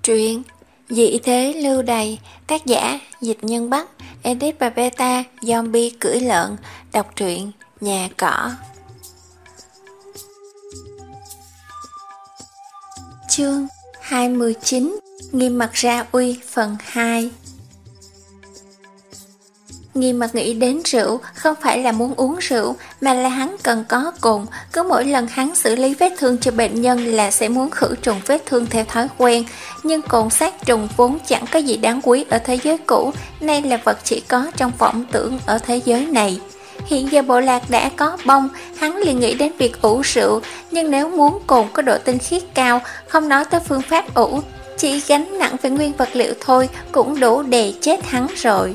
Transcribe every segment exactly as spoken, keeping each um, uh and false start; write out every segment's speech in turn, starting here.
Truyện Dị thế lưu đày, tác giả Dịch Nhân Bắc, edit và beta Zombie cưỡi lợn. Đọc truyện Nhà Cỏ. Chương hai mươi chín. Nghiêm mặt ra uy phần hai. Nghiêm mặt nghĩ đến rượu không phải là muốn uống rượu, mà là hắn cần có cồn. Cứ mỗi lần hắn xử lý vết thương cho bệnh nhân là sẽ muốn khử trùng vết thương theo thói quen. Nhưng cồn sát trùng vốn chẳng có gì đáng quý ở thế giới cũ, nay là vật chỉ có trong vọng tưởng ở thế giới này. Hiện giờ bộ lạc đã có bông, hắn liền nghĩ đến việc ủ rượu. Nhưng nếu muốn cồn có độ tinh khiết cao, không nói tới phương pháp ủ, chỉ gánh nặng về nguyên vật liệu thôi cũng đủ đè chết hắn rồi.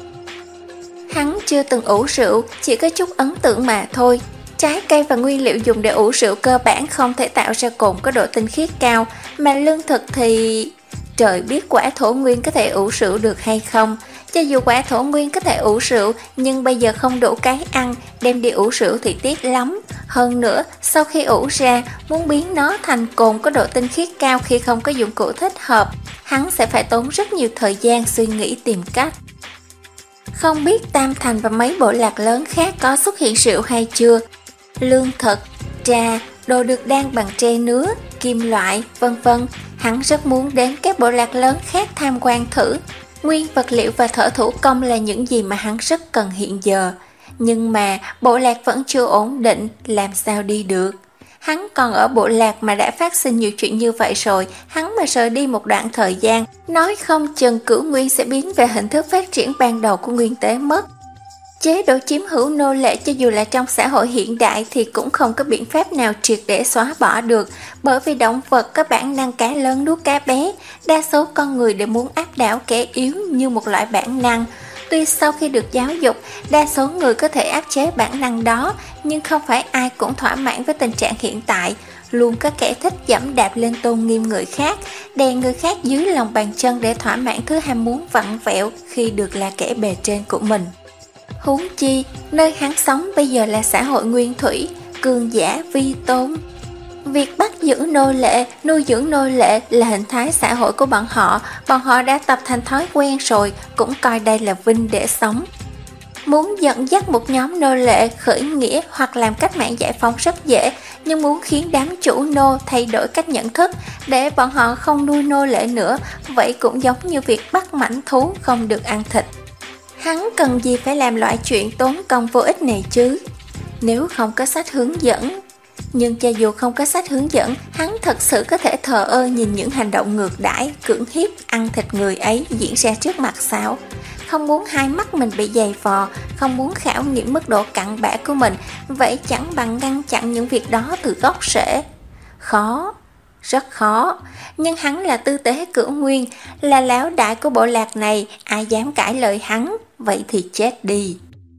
Hắn chưa từng ủ rượu, chỉ có chút ấn tượng mà thôi. Trái cây và nguyên liệu dùng để ủ rượu cơ bản không thể tạo ra cồn có độ tinh khiết cao, mà lương thực thì... Trời biết quả thổ nguyên có thể ủ rượu được hay không. Cho dù quả thổ nguyên có thể ủ rượu, nhưng bây giờ không đủ cái ăn, đem đi ủ rượu thì tiếc lắm. Hơn nữa, sau khi ủ ra, muốn biến nó thành cồn có độ tinh khiết cao khi không có dụng cụ thích hợp, hắn sẽ phải tốn rất nhiều thời gian suy nghĩ tìm cách. Không biết Tam Thành và mấy bộ lạc lớn khác có xuất hiện rượu hay chưa. Lương thực, trà, đồ được đan bằng tre nứa, kim loại, vân vân. Hắn rất muốn đến các bộ lạc lớn khác tham quan thử. Nguyên vật liệu và thợ thủ công là những gì mà hắn rất cần hiện giờ. Nhưng mà bộ lạc vẫn chưa ổn định, làm sao đi được. Hắn còn ở bộ lạc mà đã phát sinh nhiều chuyện như vậy rồi, hắn mà rời đi một đoạn thời gian, nói không chừng cửu nguyên sẽ biến về hình thức phát triển ban đầu của nguyên tế mất. Chế độ chiếm hữu nô lệ cho dù là trong xã hội hiện đại thì cũng không có biện pháp nào triệt để xóa bỏ được, bởi vì động vật có bản năng cá lớn nuốt cá bé, đa số con người đều muốn áp đảo kẻ yếu như một loại bản năng. Tuy sau khi được giáo dục, đa số người có thể áp chế bản năng đó, nhưng không phải ai cũng thỏa mãn với tình trạng hiện tại. Luôn có kẻ thích dẫm đạp lên tôn nghiêm người khác, đè người khác dưới lòng bàn chân để thỏa mãn thứ ham muốn vặn vẹo khi được là kẻ bề trên của mình. Huống chi, nơi hắn sống bây giờ là xã hội nguyên thủy, cường giả vi tôn. Việc bắt giữ nô lệ, nuôi dưỡng nô lệ là hình thái xã hội của bọn họ, bọn họ đã tập thành thói quen rồi, cũng coi đây là vinh để sống. Muốn dẫn dắt một nhóm nô lệ khởi nghĩa hoặc làm cách mạng giải phóng rất dễ, nhưng muốn khiến đám chủ nô thay đổi cách nhận thức để bọn họ không nuôi nô lệ nữa, vậy cũng giống như việc bắt mãnh thú không được ăn thịt. Hắn cần gì phải làm loại chuyện tốn công vô ích này chứ, nếu không có sách hướng dẫn. Nhưng cho dù không có sách hướng dẫn, hắn thật sự có thể thờ ơ nhìn những hành động ngược đãi, cưỡng hiếp, ăn thịt người ấy diễn ra trước mặt sao? Không muốn hai mắt mình bị dày vò, không muốn khảo nghiệm mức độ cặn bã của mình, vậy chẳng bằng ngăn chặn những việc đó từ gốc rễ. Khó, rất khó, nhưng hắn là tư tế cửu nguyên, là lão đại của bộ lạc này, ai dám cãi lời hắn, vậy thì chết đi.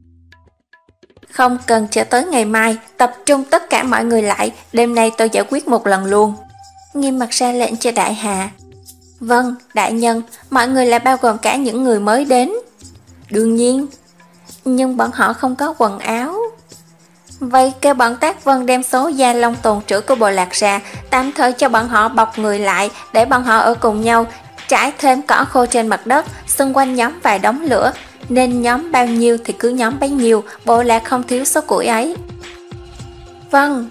Không cần chờ tới ngày mai, tập trung tất cả mọi người lại, đêm nay tôi giải quyết một lần luôn. Nghiêm mặt ra lệnh cho đại hà. Vâng, đại nhân, mọi người là bao gồm cả những người mới đến. Đương nhiên, nhưng bọn họ không có quần áo. Vậy kêu bọn Tác Vân đem số da lông tồn trữ của bộ lạc ra, tạm thời cho bọn họ bọc người lại, để bọn họ ở cùng nhau, trải thêm cỏ khô trên mặt đất, xung quanh nhóm vài đống lửa. Nên nhóm bao nhiêu thì cứ nhóm bấy nhiêu, bộ lạc không thiếu số củi ấy. Vâng.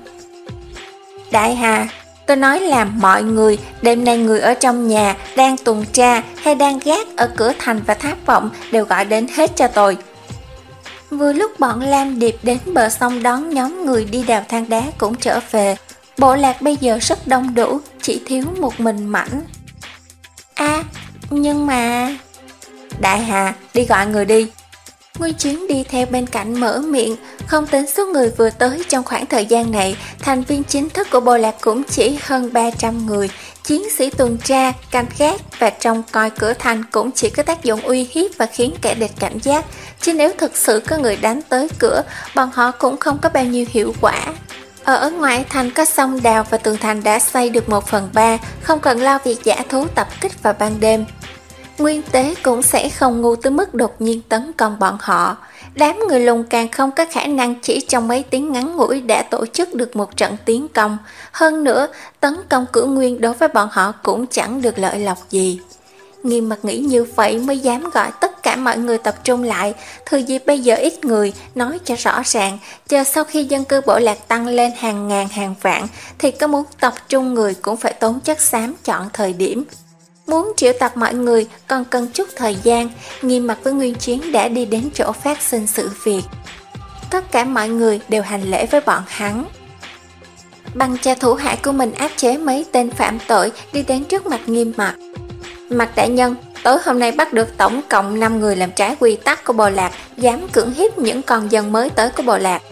Đại hà, tôi nói là mọi người, đêm nay người ở trong nhà, đang tuần tra hay đang gác ở cửa thành và tháp vọng đều gọi đến hết cho tôi. Vừa lúc bọn Lam Điệp đến bờ sông đón nhóm người đi đào than đá cũng trở về. Bộ lạc bây giờ rất đông đủ, chỉ thiếu một mình Mảnh. À, nhưng mà... Đại hà, đi gọi người đi. Nguyên Chiến đi theo bên cạnh mở miệng. Không tính số người vừa tới trong khoảng thời gian này, thành viên chính thức của bộ lạc cũng chỉ hơn ba trăm người. Chiến sĩ tuần tra, canh gác và trông coi cửa thành cũng chỉ có tác dụng uy hiếp và khiến kẻ địch cảnh giác. Chứ nếu thực sự có người đánh tới cửa, bọn họ cũng không có bao nhiêu hiệu quả. Ở ngoài thành có sông đào và tường thành đã xây được một phần ba, không cần lo việc dã thú tập kích vào ban đêm. Nguyên tế cũng sẽ không ngu tới mức đột nhiên tấn công bọn họ. Đám người Lùng càng không có khả năng chỉ trong mấy tiếng ngắn ngủi đã tổ chức được một trận tiến công. Hơn nữa, tấn công Cửu Nguyên đối với bọn họ cũng chẳng được lợi lộc gì. Nghiêm Mặt nghĩ như vậy mới dám gọi tất cả mọi người tập trung lại, thừa dịp bây giờ ít người, nói cho rõ ràng, chờ sau khi dân cư bộ lạc tăng lên hàng ngàn hàng vạn, thì có muốn tập trung người cũng phải tốn chất xám chọn thời điểm. Muốn triệu tập mọi người còn cần chút thời gian, Nghiêm Mặt với Nguyên Chiến đã đi đến chỗ phát sinh sự việc. Tất cả mọi người đều hành lễ với bọn hắn. Bằng cho thủ hạ của mình áp chế mấy tên phạm tội đi đến trước mặt Nghiêm Mặt. Mặt đại nhân, tối hôm nay bắt được tổng cộng năm người làm trái quy tắc của bộ lạc, dám cưỡng hiếp những con dân mới tới của bộ lạc.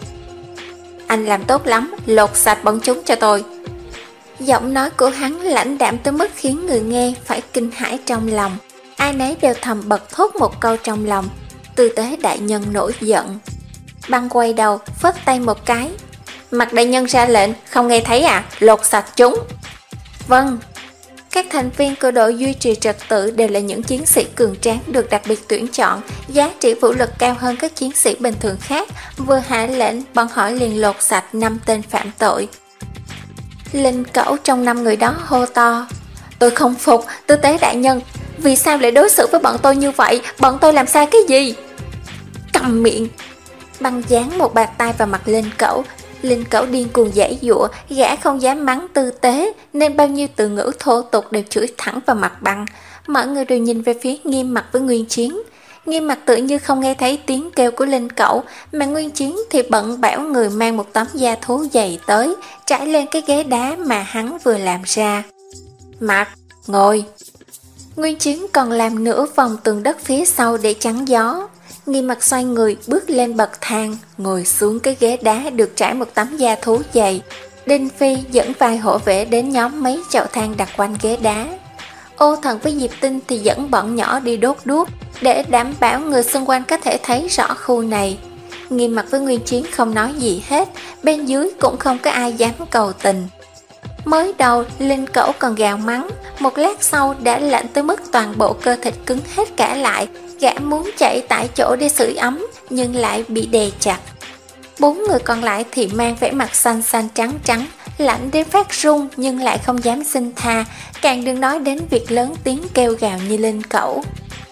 Anh làm tốt lắm, lột sạch bọn chúng cho tôi. Giọng nói của hắn lãnh đạm tới mức khiến người nghe phải kinh hãi trong lòng. Ai nấy đều thầm bật thốt một câu trong lòng. Tư tế đại nhân nổi giận. Băng quay đầu, phất tay một cái. Mặt đại nhân ra lệnh, không nghe thấy à, lột sạch chúng. Vâng. Các thành viên của đội duy trì trật tự đều là những chiến sĩ cường tráng được đặc biệt tuyển chọn, giá trị vũ lực cao hơn các chiến sĩ bình thường khác. Vừa hạ lệnh, bọn họ liền lột sạch năm tên phạm tội. Linh Cẩu trong năm người đó hô to. Tôi không phục, tư tế đại nhân, vì sao lại đối xử với bọn tôi như vậy, bọn tôi làm sai cái gì? Cầm miệng. Băng dán một bạt tay vào mặt Linh Cẩu. Linh Cẩu điên cuồng giãy giụa, gã không dám mắng tư tế, nên bao nhiêu từ ngữ thô tục đều chửi thẳng vào mặt Băng. Mọi người đều nhìn về phía Nghiêm Mặt với Nguyên Chiến. Nghiêm Mặt tự như không nghe thấy tiếng kêu của Linh Cẩu, mà Nguyên Chiến thì bận bảo người mang một tấm da thú dày tới, trải lên cái ghế đá mà hắn vừa làm ra. Mặt, ngồi. Nguyên Chiến còn làm nửa vòng tường đất phía sau để chắn gió. Nghiêm Mặt xoay người bước lên bậc thang, ngồi xuống cái ghế đá được trải một tấm da thú dày. Đinh Phi dẫn vài hộ vệ đến nhóm mấy chậu than đặt quanh ghế đá. Ô Thần với Diệp Tinh thì dẫn bọn nhỏ đi đốt đuốc, để đảm bảo người xung quanh có thể thấy rõ khu này. Nghiêm Mặt với Nguyên Chiến không nói gì hết, bên dưới cũng không có ai dám cầu tình. Mới đầu Linh Cẩu còn gào mắng, một lát sau đã lạnh tới mức toàn bộ cơ thịt cứng hết cả lại. Gã muốn chạy tại chỗ để sưởi ấm, nhưng lại bị đè chặt. Bốn người còn lại thì mang vẻ mặt xanh xanh trắng trắng, lạnh đến phát run nhưng lại không dám xin tha, càng đừng nói đến việc lớn tiếng kêu gào như Linh Cẩu.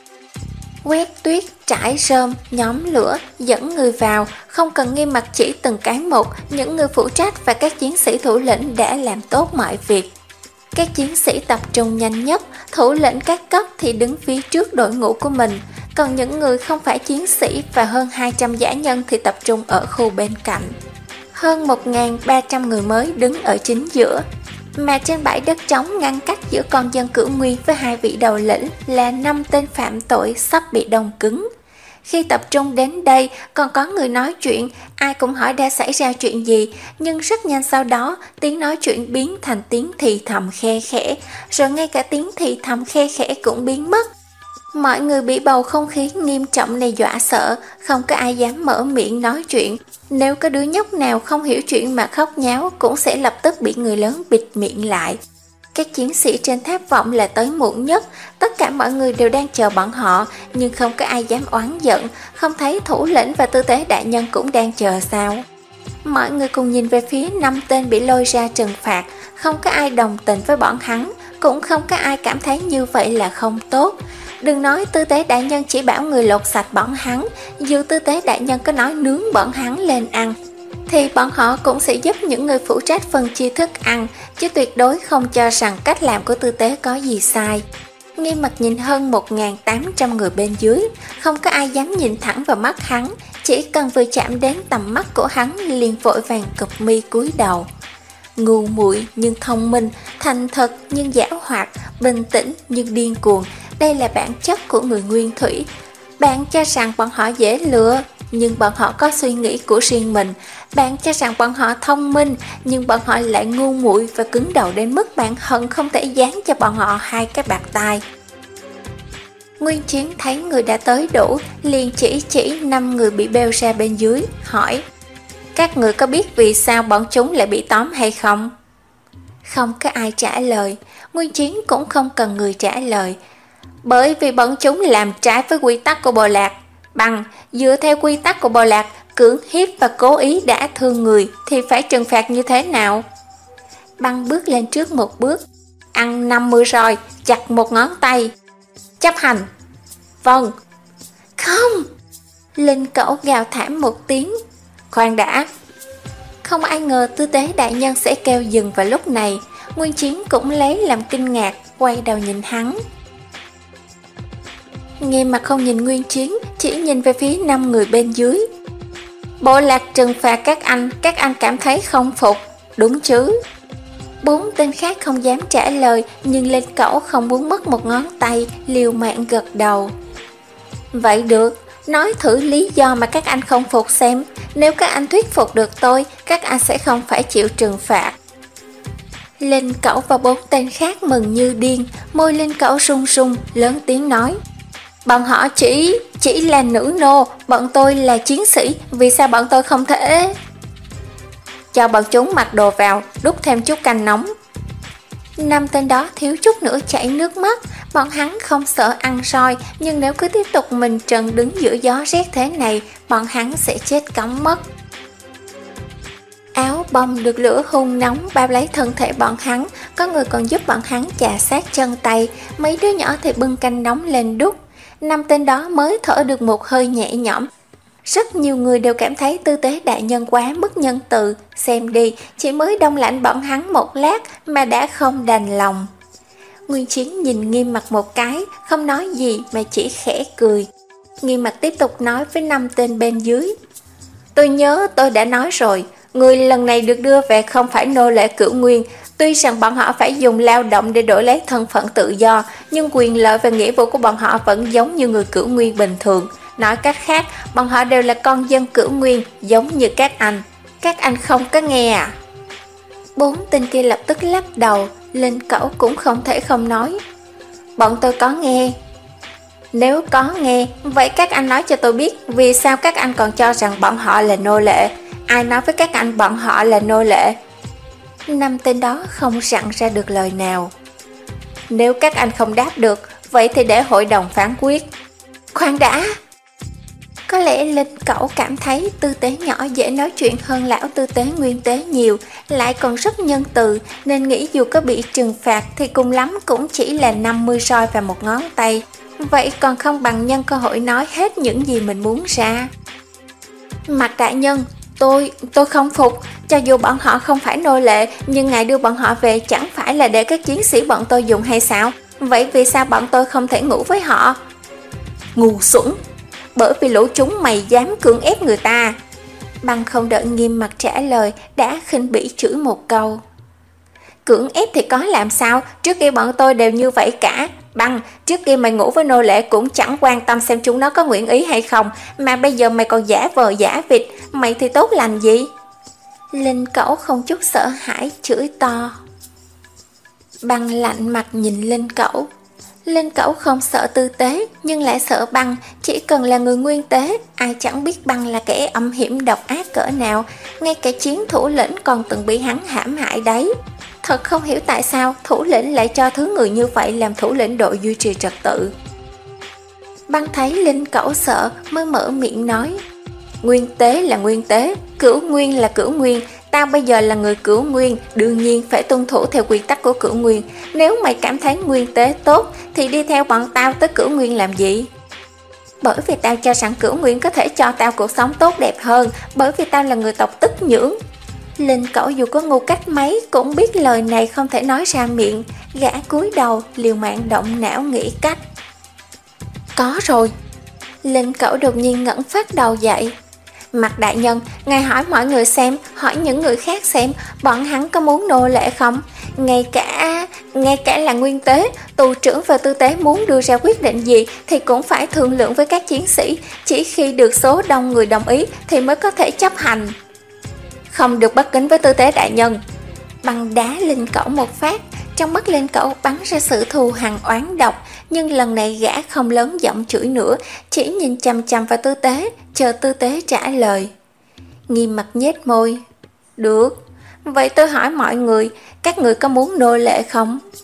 Quét tuyết, trải rơm, nhóm lửa, dẫn người vào, không cần Nghiêm Mặt chỉ từng cái một, những người phụ trách và các chiến sĩ thủ lĩnh đã làm tốt mọi việc. Các chiến sĩ tập trung nhanh nhất, thủ lĩnh các cấp thì đứng phía trước đội ngũ của mình, còn những người không phải chiến sĩ và hơn hai trăm dã nhân thì tập trung ở khu bên cạnh. Hơn một nghìn ba trăm người mới đứng ở chính giữa, mà trên bãi đất trống ngăn cách giữa con dân Cửu Nguyên với hai vị đầu lĩnh là năm tên phạm tội sắp bị đông cứng. Khi tập trung đến đây còn có người nói chuyện, ai cũng hỏi đã xảy ra chuyện gì, nhưng rất nhanh sau đó tiếng nói chuyện biến thành tiếng thì thầm khe khẽ, rồi ngay cả tiếng thì thầm khe khẽ cũng biến mất. Mọi người bị bầu không khí nghiêm trọng này dọa sợ, không có ai dám mở miệng nói chuyện. Nếu có đứa nhóc nào không hiểu chuyện mà khóc nháo cũng sẽ lập tức bị người lớn bịt miệng lại. Các chiến sĩ trên tháp vọng là tới muộn nhất, tất cả mọi người đều đang chờ bọn họ, nhưng không có ai dám oán giận, không thấy thủ lĩnh và tư tế đại nhân cũng đang chờ sao. Mọi người cùng nhìn về phía năm tên bị lôi ra trừng phạt, không có ai đồng tình với bọn hắn, cũng không có ai cảm thấy như vậy là không tốt. Đừng nói tư tế đại nhân chỉ bảo người lột sạch bọn hắn, dù tư tế đại nhân có nói nướng bọn hắn lên ăn, thì bọn họ cũng sẽ giúp những người phụ trách phân chia thức ăn, chứ tuyệt đối không cho rằng cách làm của tư tế có gì sai. Nghiêm Mặt nhìn hơn một nghìn tám trăm người bên dưới, không có ai dám nhìn thẳng vào mắt hắn, chỉ cần vừa chạm đến tầm mắt của hắn liền vội vàng cụp mi cúi đầu. Ngu muội nhưng thông minh, thành thật nhưng giảo hoạt, bình tĩnh nhưng điên cuồng, đây là bản chất của người Nguyên Thủy. Bạn cho rằng bọn họ dễ lừa, nhưng bọn họ có suy nghĩ của riêng mình. Bạn cho rằng bọn họ thông minh, nhưng bọn họ lại ngu muội và cứng đầu đến mức bạn hận không thể dán cho bọn họ hai cái bạt tai. Nguyên Chiến thấy người đã tới đủ, liền chỉ chỉ năm người bị bêu ra bên dưới, hỏi: các người có biết vì sao bọn chúng lại bị tóm hay không? Không có ai trả lời. Nguyên Chiến cũng không cần người trả lời. Bởi vì bọn chúng làm trái với quy tắc của bộ lạc. Bằng, dựa theo quy tắc của bộ lạc, cưỡng hiếp và cố ý đả thương người thì phải trừng phạt như thế nào? Băng bước lên trước một bước. Ăn năm mươi roi, chặt một ngón tay. Chấp hành. Vâng. Không! Linh Cẩu gào thảm một tiếng. Khoan đã. Không ai ngờ tư tế đại nhân sẽ kêu dừng vào lúc này. Nguyên Chiến cũng lấy làm kinh ngạc, quay đầu nhìn hắn. Nghiêm Mặt không nhìn Nguyên Chiến, chỉ nhìn về phía năm người bên dưới. Bộ lạc trừng phạt các anh, các anh cảm thấy không phục, đúng chứ? Bốn tên khác không dám trả lời, nhưng Linh Cẩu không muốn mất một ngón tay, liều mạng gật đầu. Vậy được, nói thử lý do mà các anh không phục xem. Nếu các anh thuyết phục được tôi, các anh sẽ không phải chịu trừng phạt. Linh Cẩu và bốn tên khác mừng như điên, môi Linh Cẩu run run, lớn tiếng nói. Bọn họ chỉ, chỉ là nữ nô, bọn tôi là chiến sĩ, vì sao bọn tôi không thể... Cho bọn chúng mặc đồ vào, đút thêm chút canh nóng. Năm tên đó thiếu chút nữa chảy nước mắt. Bọn hắn không sợ ăn roi, nhưng nếu cứ tiếp tục mình trần đứng giữa gió rét thế này, bọn hắn sẽ chết cóng mất. Áo bông được lửa hun nóng bao lấy thân thể bọn hắn, có người còn giúp bọn hắn chà sát chân tay, mấy đứa nhỏ thì bưng canh nóng lên đút. Năm tên đó mới thở được một hơi nhẹ nhõm. Rất nhiều người đều cảm thấy tư tế đại nhân quá mức nhân từ. Xem đi, chỉ mới đông lạnh bọn hắn một lát mà đã không đành lòng. Nguyên Chiến nhìn Nghiêm Mặt một cái, không nói gì mà chỉ khẽ cười. Nghiêm Mặt tiếp tục nói với năm tên bên dưới. Tôi nhớ tôi đã nói rồi, người lần này được đưa về không phải nô lệ Cửu Nguyên. Tuy rằng bọn họ phải dùng lao động để đổi lấy thân phận tự do, nhưng quyền lợi và nghĩa vụ của bọn họ vẫn giống như người Cửu Nguyên bình thường. Nói cách khác, bọn họ đều là con dân Cửu Nguyên, giống như các anh. Các anh không có nghe à? Bốn tên kia lập tức lắc đầu, Linh Cẩu cũng không thể không nói. Bọn tôi có nghe. Nếu có nghe, vậy các anh nói cho tôi biết, vì sao các anh còn cho rằng bọn họ là nô lệ? Ai nói với các anh bọn họ là nô lệ? Năm tên đó không rặn ra được lời nào. Nếu các anh không đáp được, vậy thì để hội đồng phán quyết. Khoan đã! Có lẽ Linh Cẩu cảm thấy tư tế nhỏ dễ nói chuyện hơn lão tư tế Nguyên Tế nhiều, lại còn rất nhân từ, nên nghĩ dù có bị trừng phạt thì cùng lắm cũng chỉ là năm mươi roi và một ngón tay. Vậy còn không bằng nhân cơ hội nói hết những gì mình muốn ra. Mặt đại nhân, tôi, tôi không phục, cho dù bọn họ không phải nô lệ, nhưng ngài đưa bọn họ về chẳng phải là để các chiến sĩ bọn tôi dùng hay sao? Vậy vì sao bọn tôi không thể ngủ với họ? Ngu xuẩn! Bởi vì lũ chúng mày dám cưỡng ép người ta. Băng không đợi Nghiêm Mặt trả lời, đã khinh bỉ chửi một câu. Cưỡng ép thì có làm sao, trước kia bọn tôi đều như vậy cả. Băng, trước kia mày ngủ với nô lệ cũng chẳng quan tâm xem chúng nó có nguyện ý hay không, mà bây giờ mày còn giả vờ giả vịt, mày thì tốt lành gì? Linh Cẩu không chút sợ hãi chửi to. Băng lạnh mặt nhìn Linh Cẩu. Linh Cẩu không sợ tư tế, nhưng lại sợ Băng. Chỉ cần là người Nguyên Tế, ai chẳng biết Băng là kẻ âm hiểm độc ác cỡ nào. Ngay cả chiến thủ lĩnh còn từng bị hắn hãm hại đấy. Thật không hiểu tại sao thủ lĩnh lại cho thứ người như vậy làm thủ lĩnh đội duy trì trật tự. Băng thấy Linh Cẩu sợ mới mở miệng nói. Nguyên Tế là Nguyên Tế, Cửu Nguyên là Cửu Nguyên. Tao bây giờ là người Cửu Nguyên, đương nhiên phải tuân thủ theo quy tắc của Cửu Nguyên. Nếu mày cảm thấy Nguyên Tế tốt thì đi theo bọn tao tới Cửu Nguyên làm gì? Bởi vì tao cho rằng Cửu Nguyên có thể cho tao cuộc sống tốt đẹp hơn, bởi vì tao là người tộc Tức Nhưỡng. Linh Cẩu dù có ngu cách mấy cũng biết lời này không thể nói ra miệng. Gã cúi đầu liều mạng động não nghĩ cách. Có rồi. Linh Cẩu đột nhiên ngẩng phát đầu dậy. Mặt đại nhân, ngài hỏi mọi người xem, hỏi những người khác xem, bọn hắn có muốn nô lệ không? Ngay cả, ngay cả là Nguyên Tế, tù trưởng và tư tế muốn đưa ra quyết định gì thì cũng phải thương lượng với các chiến sĩ. Chỉ khi được số đông người đồng ý thì mới có thể chấp hành. Không được bất kính với tư tế đại nhân. Băng đá Linh Cẩu một phát. Trong mắt Linh Cẩu bắn ra sự thù hằn oán độc. Nhưng lần này gã không lớn giọng chửi nữa, chỉ nhìn chằm chằm vào tư tế, chờ tư tế trả lời. Nghiêm Mặt nhếch môi. Được, vậy tôi hỏi mọi người, các người có muốn nô lệ không?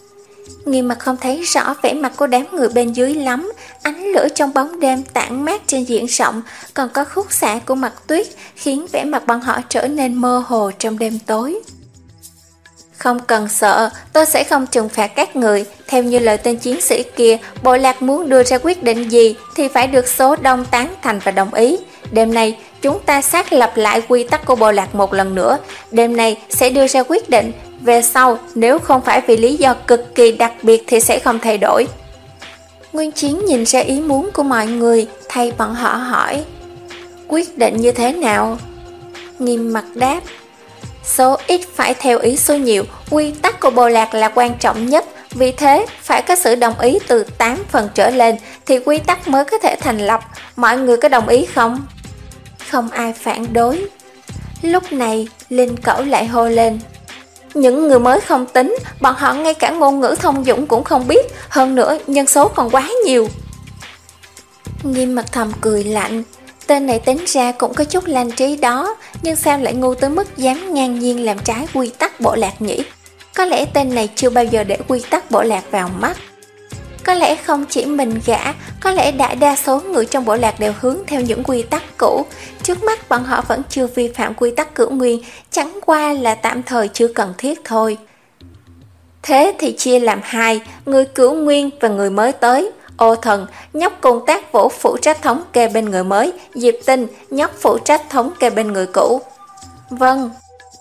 Nghiêm Mặt không thấy rõ vẻ mặt của đám người bên dưới lắm, ánh lửa trong bóng đêm tản mát trên diện rộng, còn có khúc xạ của mặt tuyết khiến vẻ mặt bọn họ trở nên mơ hồ trong đêm tối. Không cần sợ, tôi sẽ không trừng phạt các người. Theo như lời tên chiến sĩ kia, bộ lạc muốn đưa ra quyết định gì thì phải được số đông tán thành và đồng ý. Đêm nay, chúng ta xác lập lại quy tắc của bộ lạc một lần nữa. Đêm nay sẽ đưa ra quyết định. Về sau, nếu không phải vì lý do cực kỳ đặc biệt thì sẽ không thay đổi. Nguyên Chiến nhìn ra ý muốn của mọi người, thay bọn họ hỏi: quyết định như thế nào? Nghiêm Mặt đáp: số ít phải theo ý số nhiều, quy tắc của bộ lạc là quan trọng nhất, vì thế phải có sự đồng ý từ tám phần trở lên thì quy tắc mới có thể thành lập. Mọi người có đồng ý không? Không ai phản đối. Lúc này, Linh Cẩu lại hô lên: những người mới không tính, bọn họ ngay cả ngôn ngữ thông dụng cũng không biết, hơn nữa nhân số còn quá nhiều. Nghiêm Mặt thầm cười lạnh, tên này tính ra cũng có chút lanh trí đó, nhưng sao lại ngu tới mức dám ngang nhiên làm trái quy tắc bộ lạc nhỉ? Có lẽ tên này chưa bao giờ để quy tắc bộ lạc vào mắt. Có lẽ không chỉ mình gã, có lẽ đại đa số người trong bộ lạc đều hướng theo những quy tắc cũ. Trước mắt bọn họ vẫn chưa vi phạm quy tắc cửu nguyên, chẳng qua là tạm thời chưa cần thiết thôi. Thế thì chia làm hai, người cửu nguyên và người mới tới. Ô Thần, nhóc cùng Tác Vũ phụ trách thống kê bên người mới, Diệp Tinh, nhóc phụ trách thống kê bên người cũ. Vâng.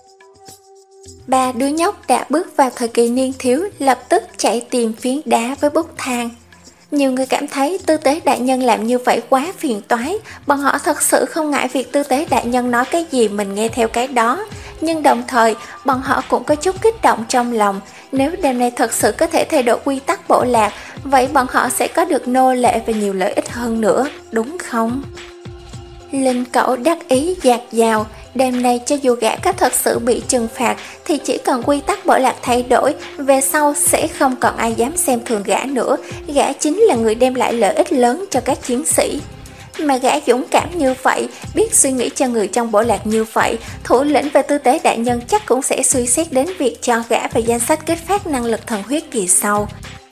Ba đứa nhóc đã bước vào thời kỳ niên thiếu, lập tức chạy tìm phiến đá với bút thang. Nhiều người cảm thấy tư tế đại nhân làm như vậy quá phiền toái, bọn họ thật sự không ngại việc tư tế đại nhân nói cái gì mình nghe theo cái đó. Nhưng đồng thời, bọn họ cũng có chút kích động trong lòng, nếu đêm nay thật sự có thể thay đổi quy tắc bộ lạc, vậy bọn họ sẽ có được nô lệ và nhiều lợi ích hơn nữa, đúng không? Linh Cẩu đắc ý dạt dào, đêm nay cho dù gã có thật sự bị trừng phạt thì chỉ cần quy tắc bộ lạc thay đổi, về sau sẽ không còn ai dám xem thường gã nữa, gã chính là người đem lại lợi ích lớn cho các chiến sĩ. Mà gã dũng cảm như vậy, biết suy nghĩ cho người trong bộ lạc như vậy, thủ lĩnh và tư tế đại nhân chắc cũng sẽ suy xét đến việc cho gã vào danh sách kích phát năng lực thần huyết kỳ sau.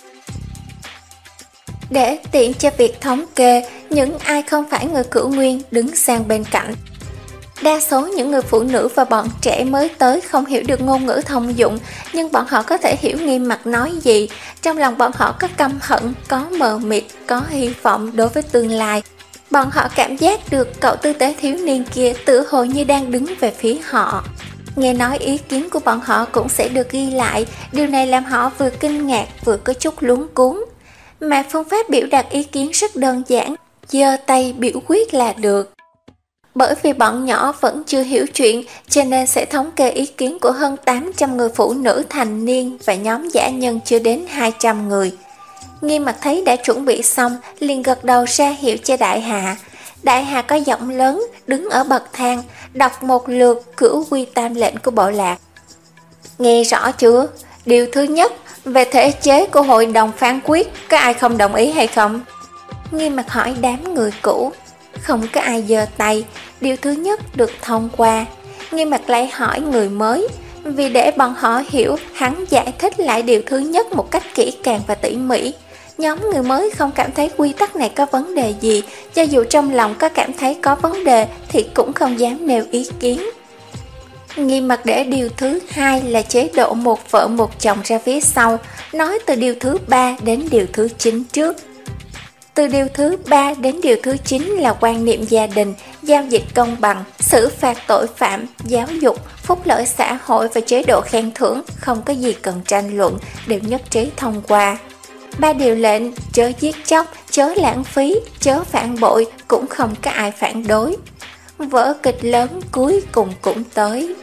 Để tiện cho việc thống kê, những ai không phải người cửu nguyên đứng sang bên cạnh. Đa số những người phụ nữ và bọn trẻ mới tới không hiểu được ngôn ngữ thông dụng, nhưng bọn họ có thể hiểu Nghiêm Mặt nói gì. Trong lòng bọn họ có căm hận, có mờ mịt, có hy vọng đối với tương lai. Bọn họ cảm giác được cậu tư tế thiếu niên kia tự hồ như đang đứng về phía họ. Nghe nói ý kiến của bọn họ cũng sẽ được ghi lại, điều này làm họ vừa kinh ngạc vừa có chút luống cuống. Mà phương pháp biểu đạt ý kiến rất đơn giản, giơ tay biểu quyết là được. Bởi vì bọn nhỏ vẫn chưa hiểu chuyện, cho nên sẽ thống kê ý kiến của hơn tám trăm người phụ nữ thành niên và nhóm dã nhân chưa đến hai trăm người. Nghiêm Mặt thấy đã chuẩn bị xong, liền gật đầu ra hiệu cho Đại Hà. Đại Hà có giọng lớn, đứng ở bậc thang, đọc một lượt cửu quy tam lệnh của bộ lạc. Nghe rõ chưa? Điều thứ nhất, về thể chế của hội đồng phán quyết, có ai không đồng ý hay không? Nghiêm Mặt hỏi đám người cũ. Không có ai giơ tay, điều thứ nhất được thông qua. Nghiêm Mặt lại hỏi người mới, vì để bọn họ hiểu, hắn giải thích lại điều thứ nhất một cách kỹ càng và tỉ mỉ. Nhóm người mới không cảm thấy quy tắc này có vấn đề gì, cho dù trong lòng có cảm thấy có vấn đề thì cũng không dám nêu ý kiến. Nghiêm Mặt để điều thứ hai là chế độ một vợ một chồng ra phía sau, nói từ điều thứ ba đến điều thứ chín trước. Từ điều thứ ba đến điều thứ chín là quan niệm gia đình, giao dịch công bằng, xử phạt tội phạm, giáo dục, phúc lợi xã hội và chế độ khen thưởng, không có gì cần tranh luận, đều nhất trí thông qua. Ba điều lệnh, chớ giết chóc, chớ lãng phí, chớ phản bội, cũng không có ai phản đối. Vở kịch lớn cuối cùng cũng tới.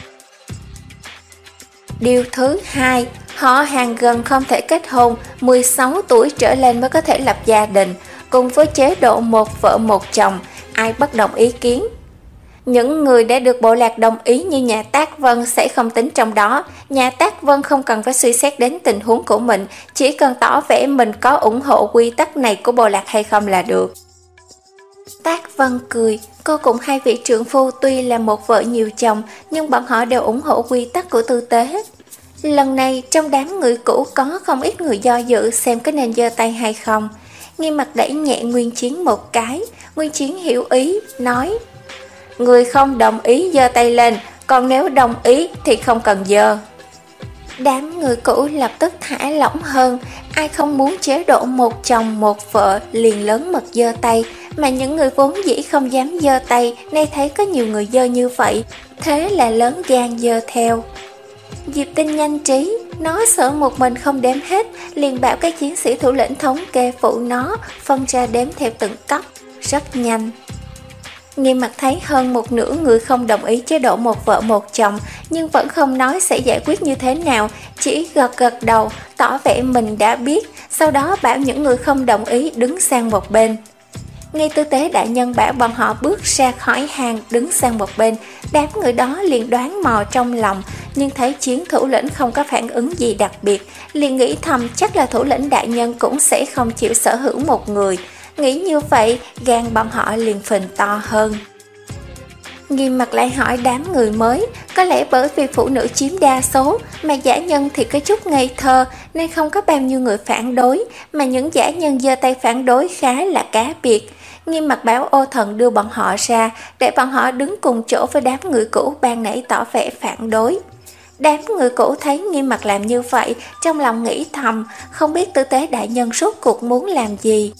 Điều thứ hai, họ hàng gần không thể kết hôn, mười sáu tuổi trở lên mới có thể lập gia đình, cùng với chế độ một vợ một chồng, ai bất đồng ý kiến. Những người đã được bộ lạc đồng ý như nhà Tác Vân sẽ không tính trong đó. Nhà Tác Vân không cần phải suy xét đến tình huống của mình, chỉ cần tỏ vẻ mình có ủng hộ quy tắc này của bộ lạc hay không là được. Tác Vân cười, cô cùng hai vị trưởng phu tuy là một vợ nhiều chồng, nhưng bọn họ đều ủng hộ quy tắc của tư tế. Lần này trong đám người cũ có không ít người do dự xem có nên giơ tay hay không. Nghiêm Mặt đẩy nhẹ Nguyên Chiến một cái. Nguyên Chiến hiểu ý, nói: người không đồng ý giơ tay lên, còn nếu đồng ý thì không cần giơ. Đám người cũ lập tức thả lỏng hơn. Ai không muốn chế độ một chồng một vợ liền lớn mật giơ tay, mà những người vốn dĩ không dám giơ tay nay thấy có nhiều người giơ như vậy, thế là lớn gan giơ theo. Diệp Tinh nhanh trí, nó sợ một mình không đếm hết, liền bảo các chiến sĩ thủ lĩnh thống kê phụ nó, phân ra đếm theo từng cấp, rất nhanh. Nghiêm Mặt thấy hơn một nửa người không đồng ý chế độ một vợ một chồng, nhưng vẫn không nói sẽ giải quyết như thế nào, chỉ gật gật đầu, tỏ vẻ mình đã biết, sau đó bảo những người không đồng ý đứng sang một bên. Nghe tư tế đại nhân bảo bọn họ bước ra khỏi hàng đứng sang một bên, đám người đó liền đoán mò trong lòng, nhưng thấy chiến thủ lĩnh không có phản ứng gì đặc biệt, liền nghĩ thầm chắc là thủ lĩnh đại nhân cũng sẽ không chịu sở hữu một người. Nghĩ như vậy, gan bọn họ liền phình to hơn. Nghiêm Mặt lại hỏi đám người mới, có lẽ bởi vì phụ nữ chiếm đa số, mà giả nhân thì có chút ngây thơ, nên không có bao nhiêu người phản đối, mà những giả nhân giơ tay phản đối khá là cá biệt. Nghiêm Mặt bảo Ô Thần đưa bọn họ ra, để bọn họ đứng cùng chỗ với đám người cũ ban nãy tỏ vẻ phản đối. Đám người cũ thấy Nghiêm Mặt làm như vậy, trong lòng nghĩ thầm, không biết tư tế đại nhân rốt cuộc muốn làm gì.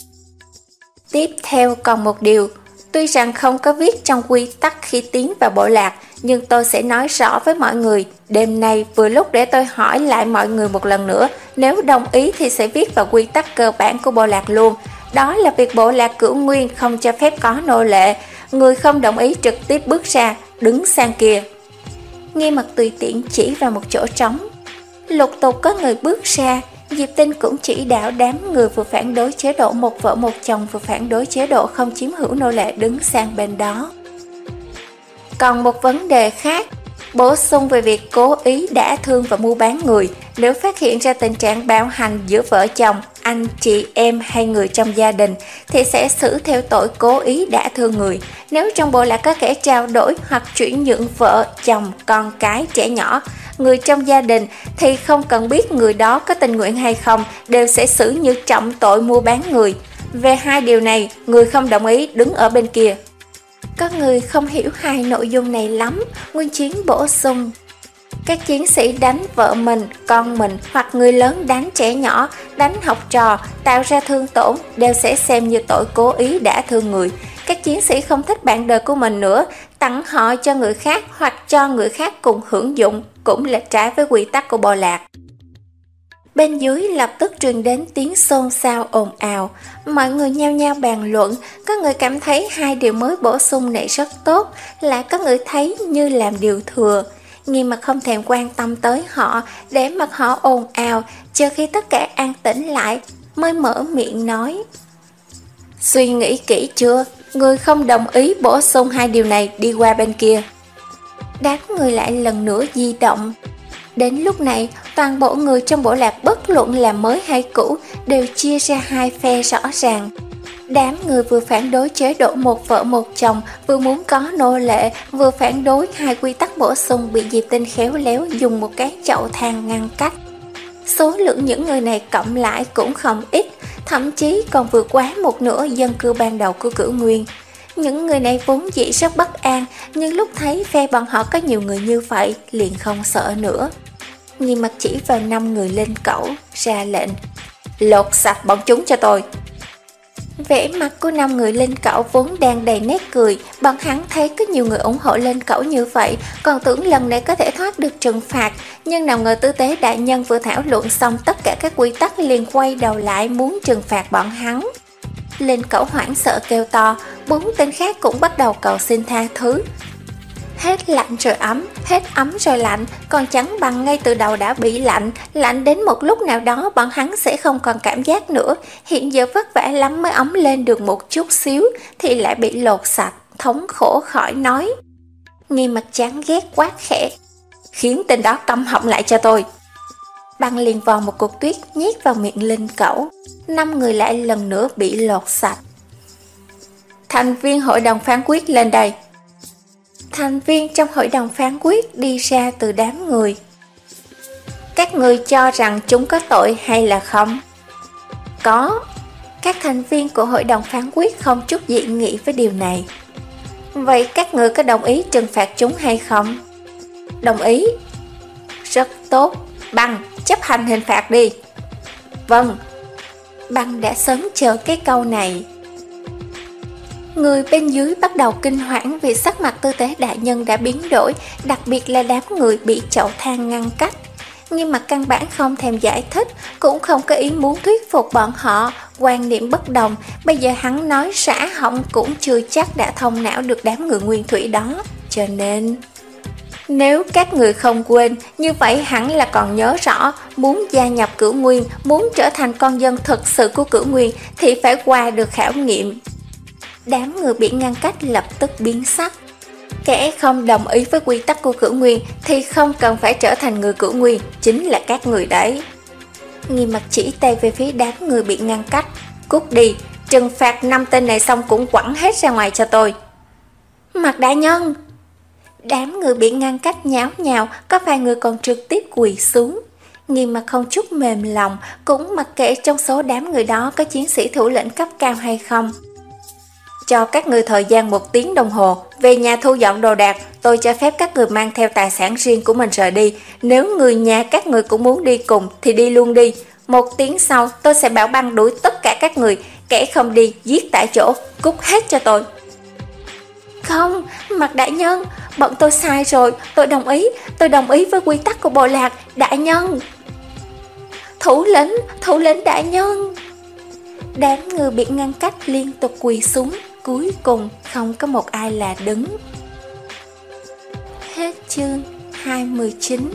Tiếp theo còn một điều, tuy rằng không có viết trong quy tắc khi tiến vào bộ lạc, nhưng tôi sẽ nói rõ với mọi người. Đêm nay vừa lúc để tôi hỏi lại mọi người một lần nữa, nếu đồng ý thì sẽ viết vào quy tắc cơ bản của bộ lạc luôn. Đó là việc bộ lạc Cửu Nguyên không cho phép có nô lệ. Người không đồng ý trực tiếp bước ra, đứng sang kia. Nghiêm Mặt tùy tiện chỉ vào một chỗ trống. Lục tục có người bước ra. Diệp Tinh cũng chỉ đạo đám người vừa phản đối chế độ một vợ một chồng vừa phản đối chế độ không chiếm hữu nô lệ đứng sang bên đó. Còn một vấn đề khác, bổ sung về việc cố ý đả thương và mua bán người. Nếu phát hiện ra tình trạng bạo hành giữa vợ chồng, anh, chị, em hay người trong gia đình thì sẽ xử theo tội cố ý đả thương người. Nếu trong bộ lạc có kẻ trao đổi hoặc chuyển nhượng vợ, chồng, con cái, trẻ nhỏ, người trong gia đình thì không cần biết người đó có tình nguyện hay không, đều sẽ xử như trọng tội mua bán người. Về hai điều này, người không đồng ý đứng ở bên kia. Có người không hiểu hai nội dung này lắm, Nguyên Chiến bổ sung. Các chiến sĩ đánh vợ mình, con mình hoặc người lớn đánh trẻ nhỏ, đánh học trò, tạo ra thương tổn đều sẽ xem như tội cố ý đả thương người. Các chiến sĩ không thích bạn đời của mình nữa, tặng họ cho người khác hoặc cho người khác cùng hưởng dụng cũng là trái với quy tắc của bộ lạc. Bên dưới lập tức truyền đến tiếng xôn xao ồn ào, mọi người nhao nhao bàn luận, có người cảm thấy hai điều mới bổ sung này rất tốt, lại có người thấy như làm điều thừa. Nghiêm Mặt không thèm quan tâm tới họ, để mặc họ ồn ào, chờ khi tất cả an tĩnh lại, mới mở miệng nói. Suy nghĩ kỹ chưa? Người không đồng ý bổ sung hai điều này đi qua bên kia. Đám người lại lần nữa di động. Đến lúc này, toàn bộ người trong bộ lạc bất luận là mới hay cũ đều chia ra hai phe rõ ràng. Đám người vừa phản đối chế độ một vợ một chồng, vừa muốn có nô lệ, vừa phản đối hai quy tắc bổ sung bị Diệp Tinh khéo léo dùng một cái chậu than ngăn cách. Số lượng những người này cộng lại cũng không ít, thậm chí còn vượt quá một nửa dân cư ban đầu của Cửu Nguyên. Những người này vốn dĩ rất bất an, nhưng lúc thấy phe bọn họ có nhiều người như vậy, liền không sợ nữa. Nghiêm Mặt chỉ vào năm người lên cẩu, ra lệnh. Lột sạch bọn chúng cho tôi. Vẻ mặt của năm người lên cẩu vốn đang đầy nét cười, bọn hắn thấy có nhiều người ủng hộ lên cẩu như vậy, còn tưởng lần này có thể thoát được trừng phạt, nhưng nào ngờ tư tế đại nhân vừa thảo luận xong tất cả các quy tắc liền quay đầu lại muốn trừng phạt bọn hắn. Lên cẩu hoảng sợ kêu to, bốn tên khác cũng bắt đầu cầu xin tha thứ. Hết lạnh rồi ấm, hết ấm rồi lạnh, còn chẳng bằng ngay từ đầu đã bị lạnh, lạnh đến một lúc nào đó bọn hắn sẽ không còn cảm giác nữa, hiện giờ vất vả lắm mới ấm lên được một chút xíu, thì lại bị lột sạch, thống khổ khỏi nói. Nghiêm Mặt chán ghét quát khẽ, khiến tên đó câm họng lại cho tôi. Băng liền vò một cục tuyết nhét vào miệng Linh Cẩu, năm người lại lần nữa bị lột sạch. Thành viên hội đồng phán quyết lên đây. Thành viên trong hội đồng phán quyết đi ra từ đám người. Các người cho rằng chúng có tội hay là không? Có. Các thành viên của hội đồng phán quyết không chút dị nghị với điều này. Vậy các người có đồng ý trừng phạt chúng hay không? Đồng ý. Rất tốt. Băng, chấp hành hình phạt đi. Vâng. Băng đã sớm chờ cái câu này. Người bên dưới bắt đầu kinh hoảng vì sắc mặt tư tế đại nhân đã biến đổi, đặc biệt là đám người bị chậu than ngăn cách. Nhưng mà căn bản không thèm giải thích, cũng không có ý muốn thuyết phục bọn họ, quan niệm bất đồng. Bây giờ hắn nói xả họng cũng chưa chắc đã thông não được đám người nguyên thủy đó. Cho nên, nếu các người không quên, như vậy hẳn là còn nhớ rõ, muốn gia nhập Cửu Nguyên, muốn trở thành con dân thực sự của Cửu Nguyên thì phải qua được khảo nghiệm. Đám người bị ngăn cách lập tức biến sắc. Kẻ không đồng ý với quy tắc của Cửu Nguyên thì không cần phải trở thành người Cửu Nguyên, chính là các người đấy. Nghiêm mặt chỉ tay về phía đám người bị ngăn cách. Cút đi, trừng phạt năm tên này xong cũng quẳng hết ra ngoài cho tôi. Mặt đại nhân! Đám người bị ngăn cách nháo nhào, có vài người còn trực tiếp quỳ xuống. Nghiêm mặt không chút mềm lòng, cũng mặc kệ trong số đám người đó có chiến sĩ thủ lĩnh cấp cao hay không. Cho các người thời gian một tiếng đồng hồ, về nhà thu dọn đồ đạc, tôi cho phép các người mang theo tài sản riêng của mình rời đi. Nếu người nhà các người cũng muốn đi cùng thì đi luôn đi. Một tiếng sau tôi sẽ bảo Băng đuổi tất cả các người, kẻ không đi giết tại chỗ, cút hết cho tôi. Không, Mặt đại nhân, bọn tôi sai rồi, tôi đồng ý, tôi đồng ý với quy tắc của bộ lạc, đại nhân. Thủ lĩnh, thủ lĩnh đại nhân. Đám người bị ngăn cách liên tục quỳ xuống, cuối cùng không có một ai là đứng. Hết chương hai mươi chín.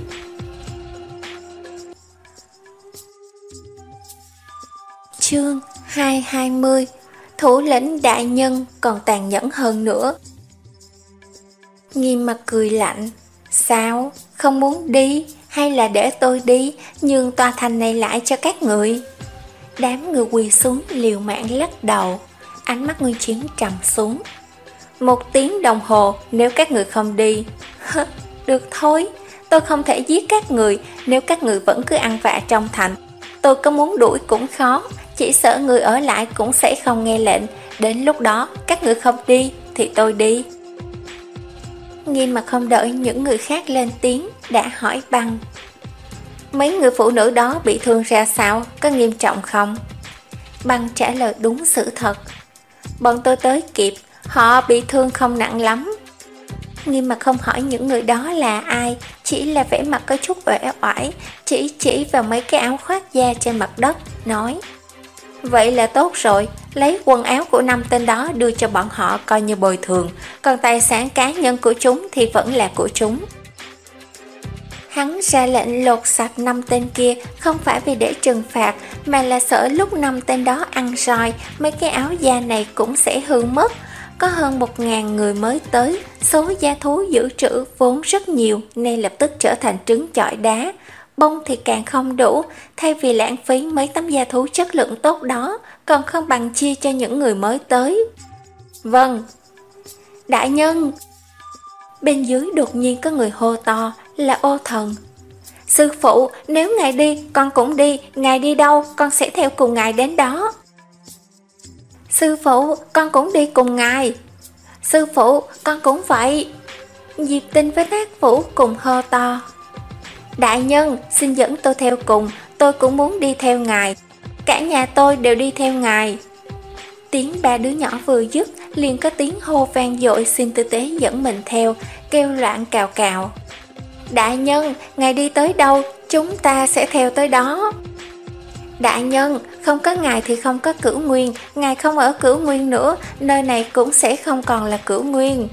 Chương hai trăm hai mươi. Thủ lĩnh đại nhân còn tàn nhẫn hơn nữa. Nghiêm mặt cười lạnh. Sao? Không muốn đi? Hay là để tôi đi, nhường tòa thành này lại cho các người? Đám người quỳ xuống liều mạng lắc đầu. Ánh mắt Nguyên Chiến trầm xuống. Một tiếng đồng hồ, nếu các người không đi. Được thôi, tôi không thể giết các người nếu các người vẫn cứ ăn vạ trong thành. Tôi có muốn đuổi cũng khó, chỉ sợ người ở lại cũng sẽ không nghe lệnh. Đến lúc đó, các người không đi thì tôi đi. Nghiêm mà không đợi những người khác lên tiếng, đã hỏi Băng. Mấy người phụ nữ đó bị thương ra sao, có nghiêm trọng không? Băng trả lời đúng sự thật. Bọn tôi tới kịp, họ bị thương không nặng lắm. Nghiêm mà không hỏi những người đó là ai, chỉ là vẻ mặt có chút uể oải, chỉ chỉ vào mấy cái áo khoác da trên mặt đất, nói. Vậy là tốt rồi, lấy quần áo của năm tên đó đưa cho bọn họ coi như bồi thường, còn tài sản cá nhân của chúng thì vẫn là của chúng. Hắn ra lệnh lột sạch năm tên kia không phải vì để trừng phạt, mà là sợ lúc năm tên đó ăn roi, mấy cái áo da này cũng sẽ hư mất. Có hơn một ngàn người mới tới, số gia thú dự trữ vốn rất nhiều nên lập tức trở thành trứng chọi đá. Bông thì càng không đủ, thay vì lãng phí mấy tấm da thú chất lượng tốt đó, còn không bằng chia cho những người mới tới. Vâng. Đại nhân. Bên dưới đột nhiên có người hô to, là Ô Thần. Sư phụ, nếu ngài đi, con cũng đi, ngài đi đâu, con sẽ theo cùng ngài đến đó. Sư phụ, con cũng đi cùng ngài. Sư phụ, con cũng vậy. Diệp Tinh với Thác Vũ cùng hô to. Đại nhân, xin dẫn tôi theo cùng, tôi cũng muốn đi theo ngài. Cả nhà tôi đều đi theo ngài. Tiếng ba đứa nhỏ vừa dứt, liền có tiếng hô vang dội xin tư tế dẫn mình theo, kêu loạn cào cào. Đại nhân, ngài đi tới đâu, chúng ta sẽ theo tới đó. Đại nhân, không có ngài thì không có Cửu Nguyên, ngài không ở Cửu Nguyên nữa, nơi này cũng sẽ không còn là Cửu Nguyên.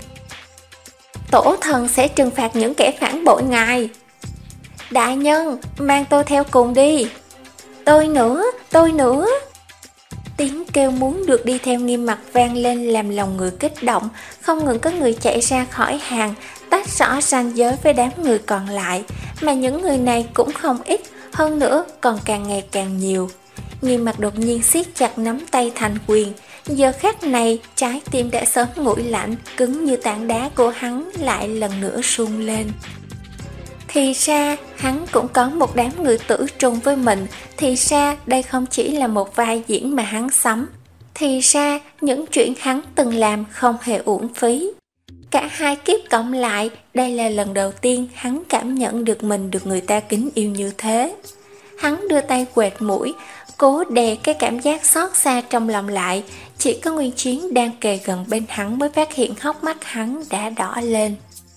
Tổ thần sẽ trừng phạt những kẻ phản bội ngài. Đại nhân, mang tôi theo cùng đi. Tôi nữa, tôi nữa. Tiếng kêu muốn được đi theo Nghiêm mặt vang lên làm lòng người kích động, không ngừng có người chạy ra khỏi hàng, tách rõ ranh giới với đám người còn lại, mà những người này cũng không ít, hơn nữa còn càng ngày càng nhiều. Nghiêm mặt đột nhiên siết chặt nắm tay thành quyền, giờ khắc này trái tim đã sớm nguội lạnh, cứng như tảng đá của hắn lại lần nữa rung lên. Thì ra hắn cũng có một đám người tử trung với mình, thì ra đây không chỉ là một vai diễn mà hắn sắm. Thì ra những chuyện hắn từng làm không hề uổng phí. Cả hai kiếp cộng lại, đây là lần đầu tiên hắn cảm nhận được mình được người ta kính yêu như thế. Hắn đưa tay quệt mũi, cố đè cái cảm giác xót xa trong lòng lại. Chỉ có Nguyên Chiến đang kề gần bên hắn mới phát hiện hốc mắt hắn đã đỏ lên.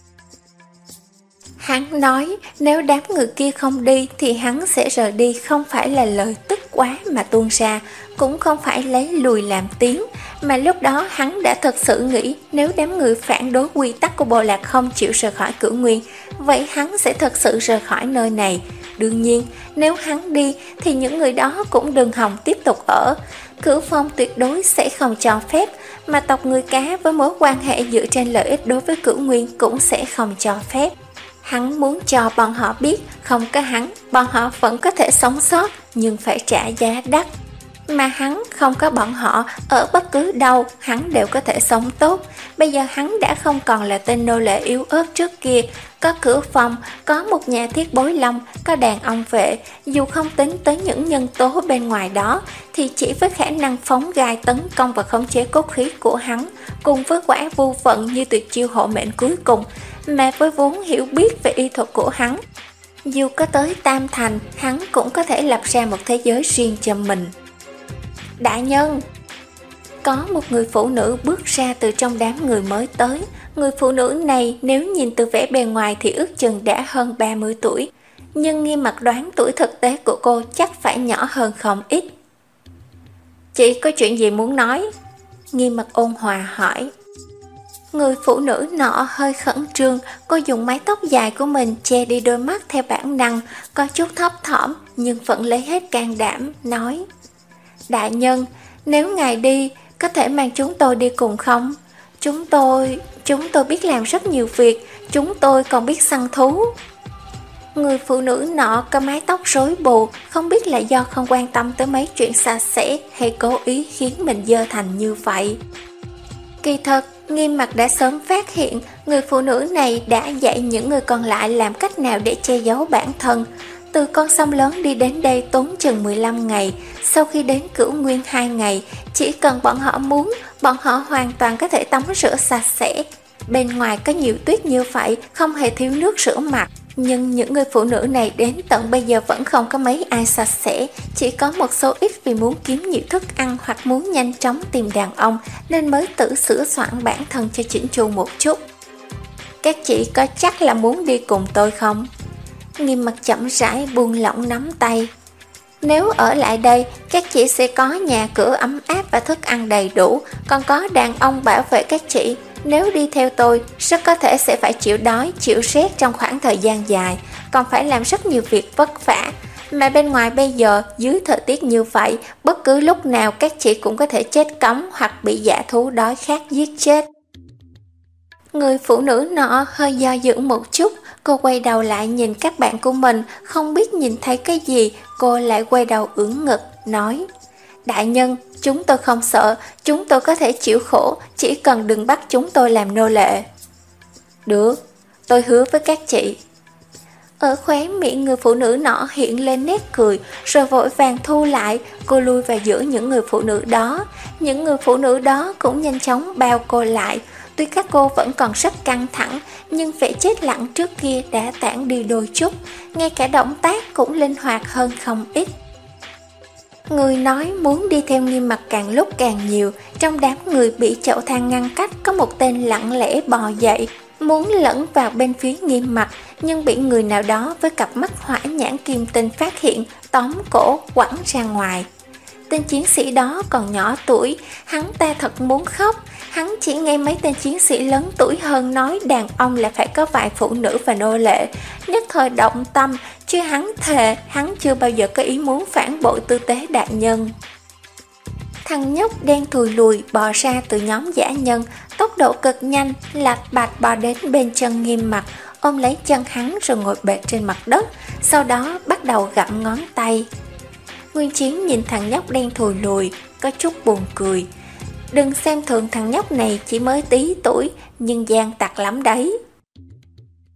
Hắn nói nếu đám người kia không đi thì hắn sẽ rời đi, không phải là lời tức quá mà tuôn ra, cũng không phải lấy lùi làm tiếng, mà lúc đó hắn đã thật sự nghĩ nếu đám người phản đối quy tắc của bộ lạc không chịu rời khỏi Cửu Nguyên, vậy hắn sẽ thật sự rời khỏi nơi này. Đương nhiên, nếu hắn đi thì những người đó cũng đừng hòng tiếp tục ở. Cửu Phong tuyệt đối sẽ không cho phép, mà tộc người cá với mối quan hệ dựa trên lợi ích đối với Cửu Nguyên cũng sẽ không cho phép. Hắn muốn cho bọn họ biết không có hắn, bọn họ vẫn có thể sống sót, nhưng phải trả giá đắt. Mà hắn không có bọn họ, ở bất cứ đâu hắn đều có thể sống tốt. Bây giờ hắn đã không còn là tên nô lệ yếu ớt trước kia. Có Cửu Phong, có một nhà thiết bối long, có đàn ông vệ. Dù không tính tới những nhân tố bên ngoài đó, thì chỉ với khả năng phóng gai tấn công và khống chế cốt khí của hắn, cùng với quả vô vận như tuyệt chiêu hộ mệnh cuối cùng, mà với vốn hiểu biết về y thuật của hắn, dù có tới Tam Thành, hắn cũng có thể lập ra một thế giới riêng cho mình. Đại nhân! Có một người phụ nữ bước ra từ trong đám người mới tới. Người phụ nữ này nếu nhìn từ vẻ bề ngoài thì ước chừng đã hơn ba mươi tuổi, nhưng Nghiêm Mặc đoán tuổi thực tế của cô chắc phải nhỏ hơn không ít. Chị có chuyện gì muốn nói? Nghiêm Mặc ôn hòa hỏi. Người phụ nữ nọ hơi khẩn trương, cô dùng mái tóc dài của mình che đi đôi mắt theo bản năng, có chút thấp thỏm nhưng vẫn lấy hết can đảm, nói: Đại nhân, nếu ngài đi, có thể mang chúng tôi đi cùng không? Chúng tôi, chúng tôi biết làm rất nhiều việc, chúng tôi còn biết săn thú. Người phụ nữ nọ có mái tóc rối bù, không biết là do không quan tâm tới mấy chuyện xa xỉ hay cố ý khiến mình dơ thành như vậy. Kỳ thật, Nghiêm Mặc đã sớm phát hiện người phụ nữ này đã dạy những người còn lại làm cách nào để che giấu bản thân. Từ con sông lớn đi đến đây tốn chừng mười lăm ngày, sau khi đến Cửu Nguyên hai ngày, chỉ cần bọn họ muốn, bọn họ hoàn toàn có thể tắm rửa sạch sẽ. Bên ngoài có nhiều tuyết như vậy, không hề thiếu nước rửa mặt, nhưng những người phụ nữ này đến tận bây giờ vẫn không có mấy ai sạch sẽ, chỉ có một số ít vì muốn kiếm nhiều thức ăn hoặc muốn nhanh chóng tìm đàn ông nên mới tự sửa soạn bản thân cho chỉnh chu một chút. Các chị có chắc là muốn đi cùng tôi không? Nghiêm Mặc chậm rãi buông lỏng nắm tay. Nếu ở lại đây, các chị sẽ có nhà cửa ấm áp và thức ăn đầy đủ, còn có đàn ông bảo vệ các chị. Nếu đi theo tôi, rất có thể sẽ phải chịu đói, chịu rét trong khoảng thời gian dài, còn phải làm rất nhiều việc vất vả. Mà bên ngoài bây giờ, dưới thời tiết như vậy, bất cứ lúc nào các chị cũng có thể chết cóng hoặc bị dã thú đói khát giết chết. Người phụ nữ nọ hơi do dự một chút, cô quay đầu lại nhìn các bạn của mình, không biết nhìn thấy cái gì, cô lại quay đầu ưỡn ngực, nói: Đại nhân, chúng tôi không sợ, chúng tôi có thể chịu khổ, chỉ cần đừng bắt chúng tôi làm nô lệ. Được, tôi hứa với các chị. Ở khóe miệng người phụ nữ nọ hiện lên nét cười, rồi vội vàng thu lại, cô lui vào giữa những người phụ nữ đó. Những người phụ nữ đó cũng nhanh chóng bao cô lại. Tuy các cô vẫn còn rất căng thẳng, nhưng vẻ chết lặng trước kia đã tản đi đôi chút, ngay cả động tác cũng linh hoạt hơn không ít. Người nói muốn đi theo Nghiêm Mặc càng lúc càng nhiều. Trong đám người bị chậu than ngăn cách, có một tên lặng lẽ bò dậy, muốn lẫn vào bên phía Nghiêm Mặc, nhưng bị người nào đó với cặp mắt hỏa nhãn kim tinh phát hiện, tóm cổ quẳng ra ngoài. Tên chiến sĩ đó còn nhỏ tuổi, hắn ta thật muốn khóc. Hắn chỉ nghe mấy tên chiến sĩ lớn tuổi hơn nói đàn ông là phải có vài phụ nữ và nô lệ, nhất thời động tâm, chứ hắn thề hắn chưa bao giờ có ý muốn phản bội tư tế đại nhân. Thằng nhóc đen thùi lùi bò ra từ nhóm dã nhân, tốc độ cực nhanh, lạch bạch bò đến bên chân Nghiêm Mặc, ôm lấy chân hắn rồi ngồi bệt trên mặt đất, sau đó bắt đầu gặm ngón tay. Nguyên Chiến nhìn thằng nhóc đen thùi lùi, có chút buồn cười. Đừng xem thường thằng nhóc này chỉ mới tí tuổi, nhưng gian tặc lắm đấy.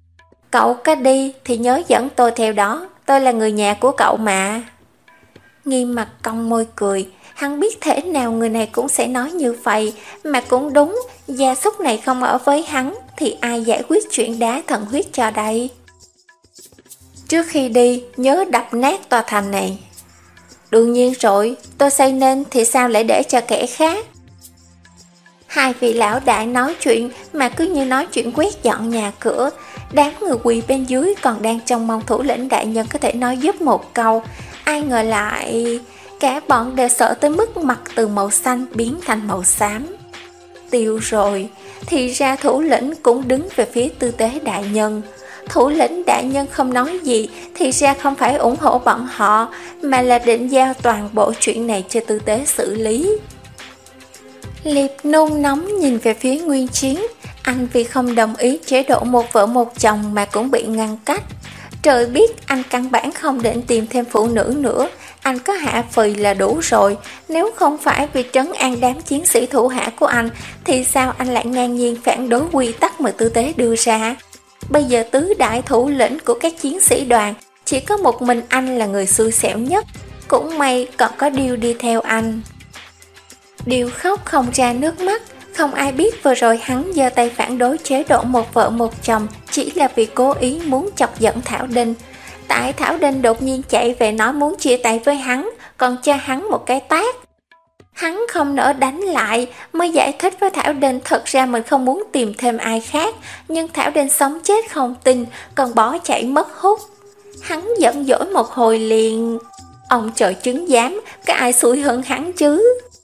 Cậu có đi thì nhớ dẫn tôi theo đó, tôi là người nhà của cậu mà. Nghiêm mặt cong môi cười, hắn biết thế nào người này cũng sẽ nói như vậy, mà cũng đúng, gia súc này không ở với hắn thì ai giải quyết chuyện đá thần huyết cho đây. Trước khi đi, nhớ đập nát tòa thành này. Đương nhiên rồi, tôi xây nên thì sao lại để cho kẻ khác. Hai vị lão đại nói chuyện mà cứ như nói chuyện quét dọn nhà cửa. Đám người quỳ bên dưới còn đang trông mong thủ lĩnh đại nhân có thể nói giúp một câu. Ai ngờ lại, cả bọn đều sợ tới mức mặt từ màu xanh biến thành màu xám. Tiêu rồi, thì ra thủ lĩnh cũng đứng về phía tư tế đại nhân. Thủ lĩnh đại nhân không nói gì thì ra không phải ủng hộ bọn họ, mà là định giao toàn bộ chuyện này cho tư tế xử lý. Liệp nôn nóng nhìn về phía Nguyên Chiến. Anh vì không đồng ý chế độ một vợ một chồng mà cũng bị ngăn cách. Trời biết anh căn bản không định tìm thêm phụ nữ nữa, anh có hạ phì là đủ rồi. Nếu không phải vì trấn an đám chiến sĩ thủ hạ của anh thì sao anh lại ngang nhiên phản đối quy tắc mà tư tế đưa ra. Bây giờ tứ đại thủ lĩnh của các chiến sĩ đoàn, chỉ có một mình anh là người xui xẻo nhất. Cũng may còn có Điêu đi theo anh. Điêu khóc không ra nước mắt. Không ai biết vừa rồi hắn giơ tay phản đối chế độ một vợ một chồng chỉ là vì cố ý muốn chọc giận Thảo Đinh. Tại Thảo Đinh đột nhiên chạy về nói muốn chia tay với hắn, còn cho hắn một cái tát. Hắn không nỡ đánh lại, mới giải thích với Thảo Đinh thật ra mình không muốn tìm thêm ai khác, nhưng Thảo Đinh sống chết không tin, còn bỏ chạy mất hút. Hắn giận dỗi một hồi liền. Ông trời chứng giám, có ai xui hơn hắn chứ?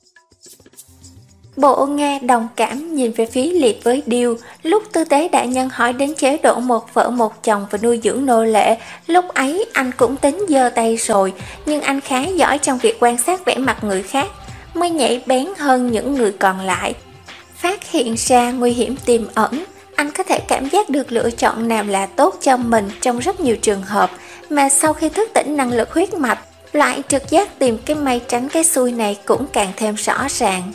Bộ Nga đồng cảm nhìn về phía Liệt với Điêu. Lúc tư tế đại nhân hỏi đến chế độ một vợ một chồng và nuôi dưỡng nô lệ, lúc ấy anh cũng tính giơ tay rồi, nhưng anh khá giỏi trong việc quan sát vẻ mặt người khác, mới nhảy bén hơn những người còn lại. Phát hiện ra nguy hiểm tiềm ẩn, anh có thể cảm giác được lựa chọn nào là tốt cho mình trong rất nhiều trường hợp, mà sau khi thức tỉnh năng lực huyết mạch, loại trực giác tìm cái may tránh cái xui này cũng càng thêm rõ ràng.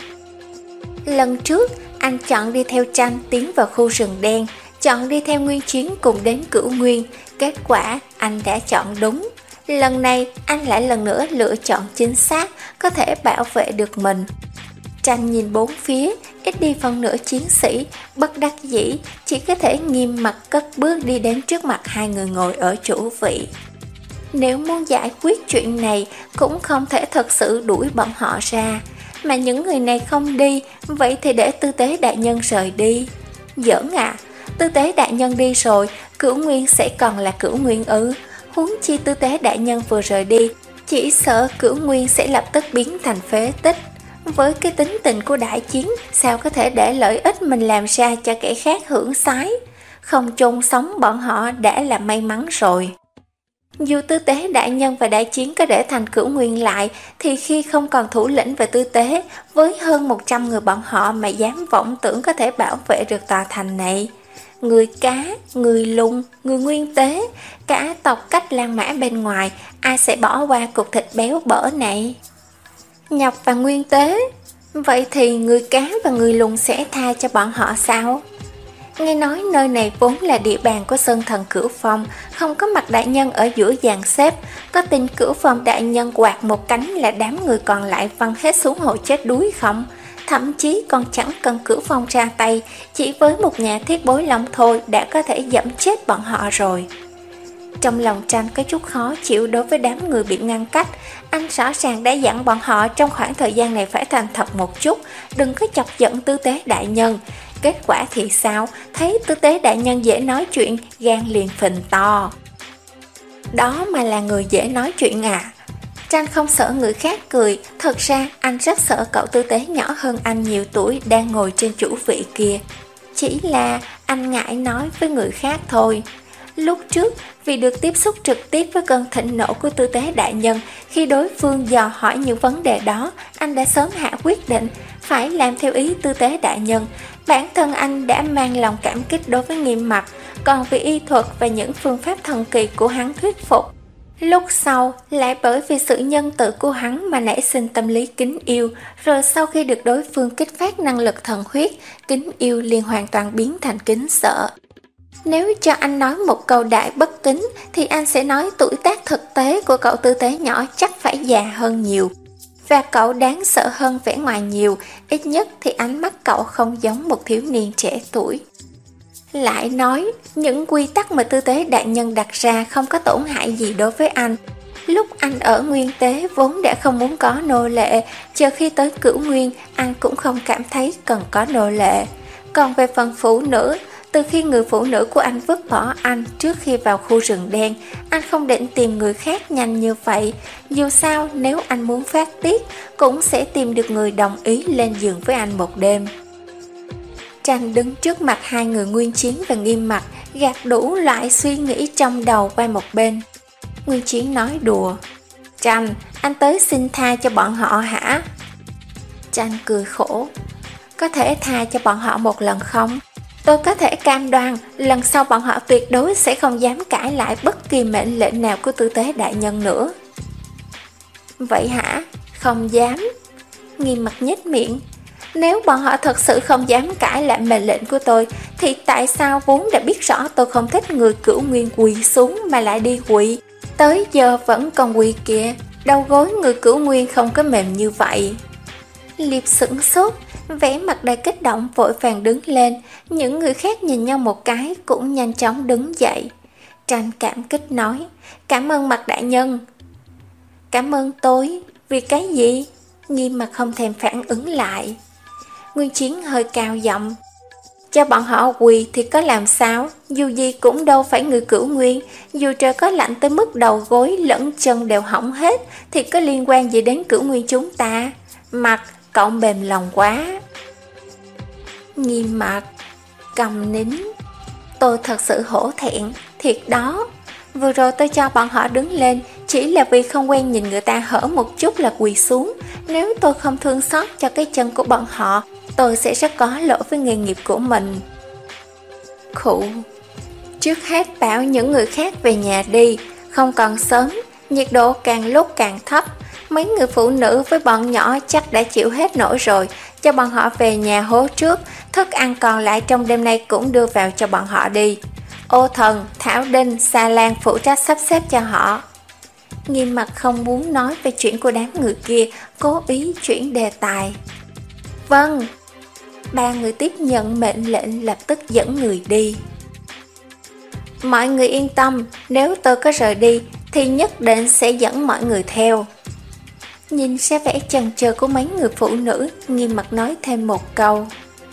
Lần trước, anh chọn đi theo Tranh tiến vào khu rừng đen, chọn đi theo Nguyên Chiến cùng đến Cửu Nguyên. Kết quả, anh đã chọn đúng. Lần này, anh lại lần nữa lựa chọn chính xác, có thể bảo vệ được mình. Tranh nhìn bốn phía, ít đi phần nửa chiến sĩ, bất đắc dĩ, chỉ có thể nghiêm mặt cất bước đi đến trước mặt hai người ngồi ở chủ vị. Nếu muốn giải quyết chuyện này, cũng không thể thật sự đuổi bọn họ ra. Mà những người này không đi, vậy thì để tư tế đại nhân rời đi. Giỡn à, tư tế đại nhân đi rồi, Cửu Nguyên sẽ còn là Cửu Nguyên ư? Huống chi tư tế đại nhân vừa rời đi, chỉ sợ Cửu Nguyên sẽ lập tức biến thành phế tích. Với cái tính tình của đại chiến, sao có thể để lợi ích mình làm ra cho kẻ khác hưởng sái? Không chôn sống bọn họ đã là may mắn rồi. Dù tư tế đại nhân và đại chiến có để thành Cửu Nguyên lại, thì khi không còn thủ lĩnh về tư tế, với hơn một trăm người bọn họ mà dám vọng tưởng có thể bảo vệ được tòa thành này. Người cá, người lùng, người nguyên tế, cả tộc cách Lan Mã bên ngoài, ai sẽ bỏ qua cục thịt béo bở này? Nhọc và nguyên tế, vậy thì người cá và người lùng sẽ tha cho bọn họ sao? Nghe nói nơi này vốn là địa bàn của Sơn Thần Cửu Phong, không có mặt đại nhân ở giữa dàn xếp, có tin Cửu Phong đại nhân quạt một cánh là đám người còn lại văng hết xuống hồ chết đuối không? Thậm chí còn chẳng cần Cửu Phong ra tay, chỉ với một nhà thiết bối long thôi đã có thể dẫm chết bọn họ rồi. Trong lòng Tranh có chút khó chịu đối với đám người bị ngăn cách. Anh rõ ràng đã dặn bọn họ trong khoảng thời gian này phải thành thật một chút, đừng có chọc giận tư tế đại nhân. Kết quả thì sao? Thấy tư tế đại nhân dễ nói chuyện, gan liền phình to. Đó mà là người dễ nói chuyện à? Tranh không sợ người khác cười, thật ra anh rất sợ cậu tư tế nhỏ hơn anh nhiều tuổi đang ngồi trên chủ vị kia. Chỉ là anh ngại nói với người khác thôi. Lúc trước, vì được tiếp xúc trực tiếp với cơn thịnh nộ của tư tế đại nhân, khi đối phương dò hỏi những vấn đề đó, anh đã sớm hạ quyết định phải làm theo ý tư tế đại nhân. Bản thân anh đã mang lòng cảm kích đối với Nghiêm Mặc, còn vì y thuật và những phương pháp thần kỳ của hắn thuyết phục. Lúc sau, lại bởi vì sự nhân từ của hắn mà nảy sinh tâm lý kính yêu, rồi sau khi được đối phương kích phát năng lực thần huyết, kính yêu liền hoàn toàn biến thành kính sợ. Nếu cho anh nói một câu đại bất kính thì anh sẽ nói tuổi tác thực tế của cậu tư tế nhỏ chắc phải già hơn nhiều. Và cậu đáng sợ hơn vẻ ngoài nhiều, ít nhất thì ánh mắt cậu không giống một thiếu niên trẻ tuổi. Lại nói, những quy tắc mà tư tế đại nhân đặt ra không có tổn hại gì đối với anh. Lúc anh ở nguyên tế vốn đã không muốn có nô lệ, chờ khi tới cửu nguyên anh cũng không cảm thấy cần có nô lệ. Còn về phần phụ nữ, từ khi người phụ nữ của anh vứt bỏ anh trước khi vào khu rừng đen, anh không định tìm người khác nhanh như vậy. Dù sao nếu anh muốn phát tiết cũng sẽ tìm được người đồng ý lên giường với anh một đêm. Tranh đứng trước mặt hai người Nguyên Chiến và Nghiêm Mặc, gạt đủ loại suy nghĩ trong đầu qua một bên. Nguyên Chiến nói đùa: Tranh, anh tới xin tha cho bọn họ hả? Tranh cười khổ: Có thể tha cho bọn họ một lần không? Tôi có thể cam đoan lần sau bọn họ tuyệt đối sẽ không dám cãi lại bất kỳ mệnh lệnh nào của tư tế đại nhân nữa. Vậy hả? Không dám? Nghiêm Mặc nhếch miệng: Nếu bọn họ thật sự không dám cãi lại mệnh lệnh của tôi, thì tại sao vốn đã biết rõ tôi không thích người cửu nguyên quỳ xuống mà lại đi quỳ? Tới giờ vẫn còn quỳ kìa, đầu gối người cửu nguyên không có mềm như vậy. Liệp sửng sốt, vẻ mặt đầy kích động vội vàng đứng lên. Những người khác nhìn nhau một cái cũng nhanh chóng đứng dậy. Tranh cảm kích nói: Cảm ơn Mặc đại nhân. Cảm ơn tôi? Vì cái gì? Nghiêm Mặc không thèm phản ứng lại. Nguyên Chiến hơi cao giọng: Cho bọn họ quỳ thì có làm sao? Dù gì cũng đâu phải người cửu nguyên. Dù trời có lạnh tới mức đầu gối lẫn chân đều hỏng hết thì có liên quan gì đến cửu nguyên chúng ta? Mặc, cậu mềm lòng quá. Nghiêm Mặc cầm nín: Tôi thật sự hổ thẹn, thiệt đó. Vừa rồi tôi cho bọn họ đứng lên chỉ là vì không quen nhìn người ta hở một chút là quỳ xuống. Nếu tôi không thương xót cho cái chân của bọn họ, tôi sẽ rất có lỗi với nghề nghiệp của mình. Khụ. Trước hết bảo những người khác về nhà đi, không còn sớm, nhiệt độ càng lúc càng thấp. Mấy người phụ nữ với bọn nhỏ chắc đã chịu hết nổi rồi, cho bọn họ về nhà hố trước, thức ăn còn lại trong đêm nay cũng đưa vào cho bọn họ đi. Ô Thần, Thảo Đinh, Sa Lan phụ trách sắp xếp cho họ. Nghiêm Mặc không muốn nói về chuyện của đám người kia, cố ý chuyển đề tài. Vâng. Ba người tiếp nhận mệnh lệnh lập tức dẫn người đi. Mọi người yên tâm, nếu tôi có rời đi thì nhất định sẽ dẫn mọi người theo. Nhìn ra vẻ chần chờ của mấy người phụ nữ, Nghiêm Mặc nói thêm một câu.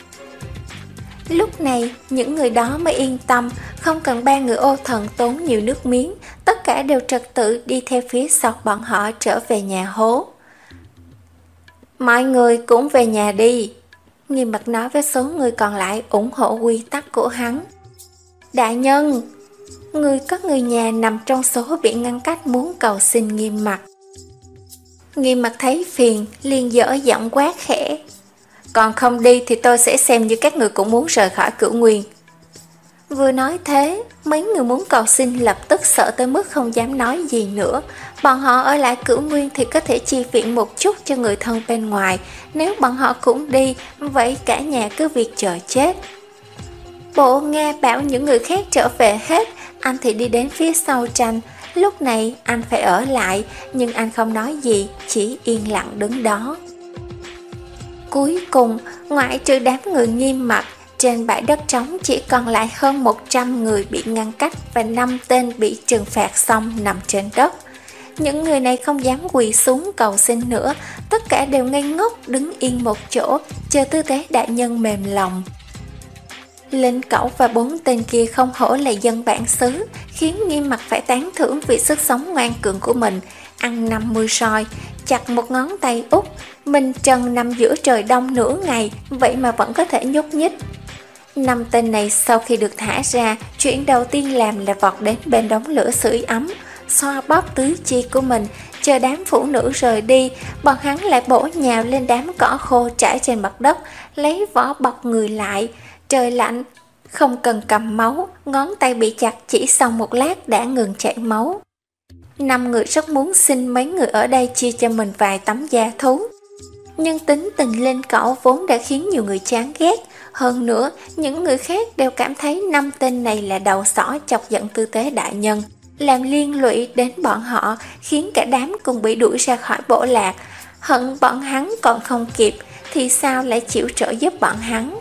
Lúc này, những người đó mới yên tâm, không cần ba người Ô Thần tốn nhiều nước miếng, tất cả đều trật tự đi theo phía sau bọn họ trở về nhà hố. Mọi người cũng về nhà đi. Nghiêm Mặc nói với số người còn lại ủng hộ quy tắc của hắn. Đại nhân, người có người nhà nằm trong số bị ngăn cách muốn cầu xin Nghiêm Mặc. Nghiêm Mặc thấy phiền, liền dở giọng quát khẽ. Còn không đi thì tôi sẽ xem như các người cũng muốn rời khỏi cửu nguyên. Vừa nói thế, mấy người muốn cầu xin lập tức sợ tới mức không dám nói gì nữa. Bọn họ ở lại cửu nguyên thì có thể chi viện một chút cho người thân bên ngoài. Nếu bọn họ cũng đi, vậy cả nhà cứ việc chờ chết. Bộ Nga bảo những người khác trở về hết, anh thì đi đến phía sau Tranh. Lúc này anh phải ở lại, nhưng anh không nói gì, chỉ yên lặng đứng đó. Cuối cùng, ngoại trừ đám người Nghiêm Mặc, trên bãi đất trống chỉ còn lại hơn một trăm người bị ngăn cách và năm tên bị trừng phạt xong nằm trên đất. Những người này không dám quỳ xuống cầu xin nữa, tất cả đều ngây ngốc đứng yên một chỗ, chờ tư tế đại nhân mềm lòng. Linh Cẩu và bốn tên kia không hổ là dân bản xứ, khiến Nghiêm Mặc phải tán thưởng vì sức sống ngoan cường của mình, ăn năm mươi roi, chặt một ngón tay út, mình trần nằm giữa trời đông nửa ngày, vậy mà vẫn có thể nhúc nhích. Năm tên này sau khi được thả ra, chuyện đầu tiên làm là vọt đến bên đống lửa sưởi ấm, xoa bóp tứ chi của mình, chờ đám phụ nữ rời đi, bọn hắn lại bổ nhào lên đám cỏ khô trải trên mặt đất, lấy vỏ bọc người lại. Trời lạnh, không cần cầm máu, ngón tay bị chặt chỉ sau một lát đã ngừng chảy máu. Năm người rất muốn xin mấy người ở đây chia cho mình vài tấm da thú. Nhưng tính tình Linh Cẩu vốn đã khiến nhiều người chán ghét, Hơn nữa, những người khác đều cảm thấy năm tên này là đầu sỏ chọc giận Tư Tế đại nhân, làm liên lụy đến bọn họ, khiến cả đám cùng bị đuổi ra khỏi bộ lạc. Hận bọn hắn còn không kịp, thì sao lại chịu trợ giúp bọn hắn?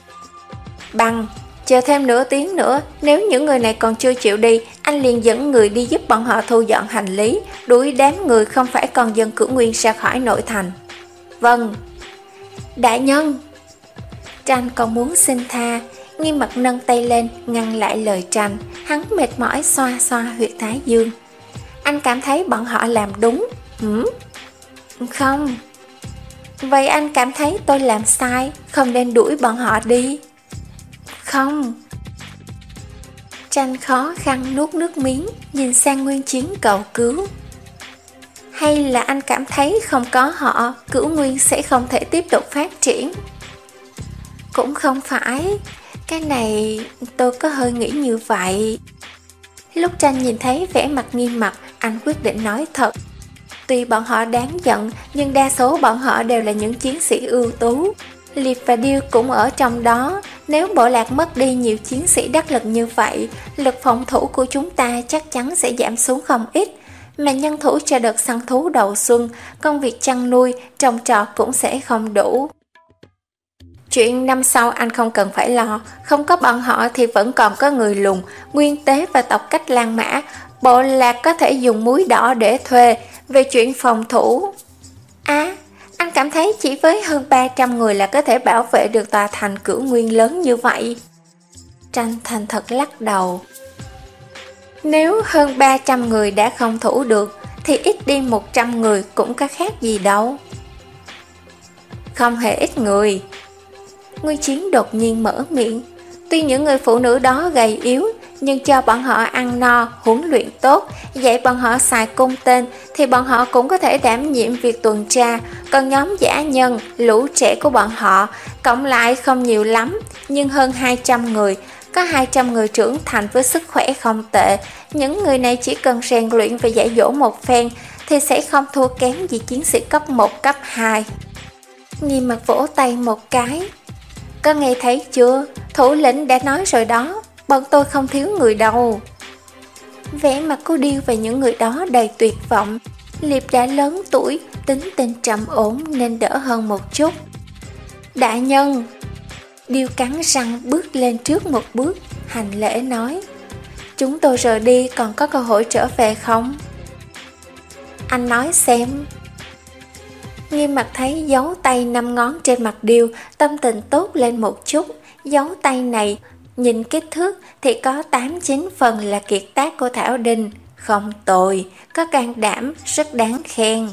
Bằng, chờ thêm nửa tiếng nữa, nếu những người này còn chưa chịu đi, anh liền dẫn người đi giúp bọn họ thu dọn hành lý, đuổi đám người không phải còn dân Cửu Nguyên ra khỏi nội thành. Vâng. Đại nhân. Tranh còn muốn xin tha, Nghiêm Mặt nâng tay lên ngăn lại lời Tranh. Hắn mệt mỏi xoa xoa huyệt thái dương. Anh cảm thấy bọn họ làm đúng. Hửm? Không. Vậy anh cảm thấy tôi làm sai, không nên đuổi bọn họ đi? Không. Tranh khó khăn nuốt nước miếng, nhìn sang Nguyên Chiến cầu cứu. Hay là anh cảm thấy không có họ, Cửu Nguyên sẽ không thể tiếp tục phát triển? Cũng không phải, cái này tôi có hơi nghĩ như vậy. Lúc Tranh nhìn thấy vẻ mặt Nghiêm Mặt, anh quyết định nói thật. Tuy bọn họ đáng giận, nhưng đa số bọn họ đều là những chiến sĩ ưu tú. Liệp và Điêu cũng ở trong đó. Nếu bộ lạc mất đi nhiều chiến sĩ đắc lực như vậy, lực phòng thủ của chúng ta chắc chắn sẽ giảm xuống không ít. Mà nhân thủ cho đợt săn thú đầu xuân, công việc chăn nuôi, trồng trọt cũng sẽ không đủ. Chuyện năm sau anh không cần phải lo, không có bọn họ thì vẫn còn có người lùn, Nguyên Tế và tộc Cách Lan Mã. Bộ lạc có thể dùng muối đỏ để thuê. Về chuyện phòng thủ, À, anh cảm thấy chỉ với hơn ba trăm người là có thể bảo vệ được tòa thành Cửu Nguyên lớn như vậy? Tranh thành thật lắc đầu. Nếu hơn ba trăm người đã không thủ được, thì ít đi một trăm người cũng có khác gì đâu. Không hề ít người. Nguyên Chiến đột nhiên mở miệng. Tuy những người phụ nữ đó gầy yếu, nhưng cho bọn họ ăn no, huấn luyện tốt, dạy bọn họ xài cung tên, thì bọn họ cũng có thể đảm nhiệm việc tuần tra. Còn nhóm dã nhân, lũ trẻ của bọn họ, cộng lại không nhiều lắm, nhưng hơn hai trăm người, có hai trăm người trưởng thành với sức khỏe không tệ. Những người này chỉ cần rèn luyện và dạy dỗ một phen, thì sẽ không thua kém gì chiến sĩ cấp một, cấp hai. Nghiêm Mặt vỗ tay một cái. Có nghe thấy chưa? Thủ lĩnh đã nói rồi đó, bọn tôi không thiếu người đâu. Vẻ mặt cô Điêu và những người đó đầy tuyệt vọng. Liệp đã lớn tuổi, tính tình trầm ổn nên đỡ hơn một chút. Đại nhân. Điêu cắn răng bước lên trước một bước, hành lễ nói. Chúng tôi rời đi còn có cơ hội trở về không? Anh nói xem. Nghiêm Mặt thấy dấu tay năm ngón trên mặt Điêu, tâm tình tốt lên một chút. Dấu tay này, nhìn kích thước thì có tám chín phần là kiệt tác của Thảo Đinh. Không tồi, có can đảm, rất đáng khen.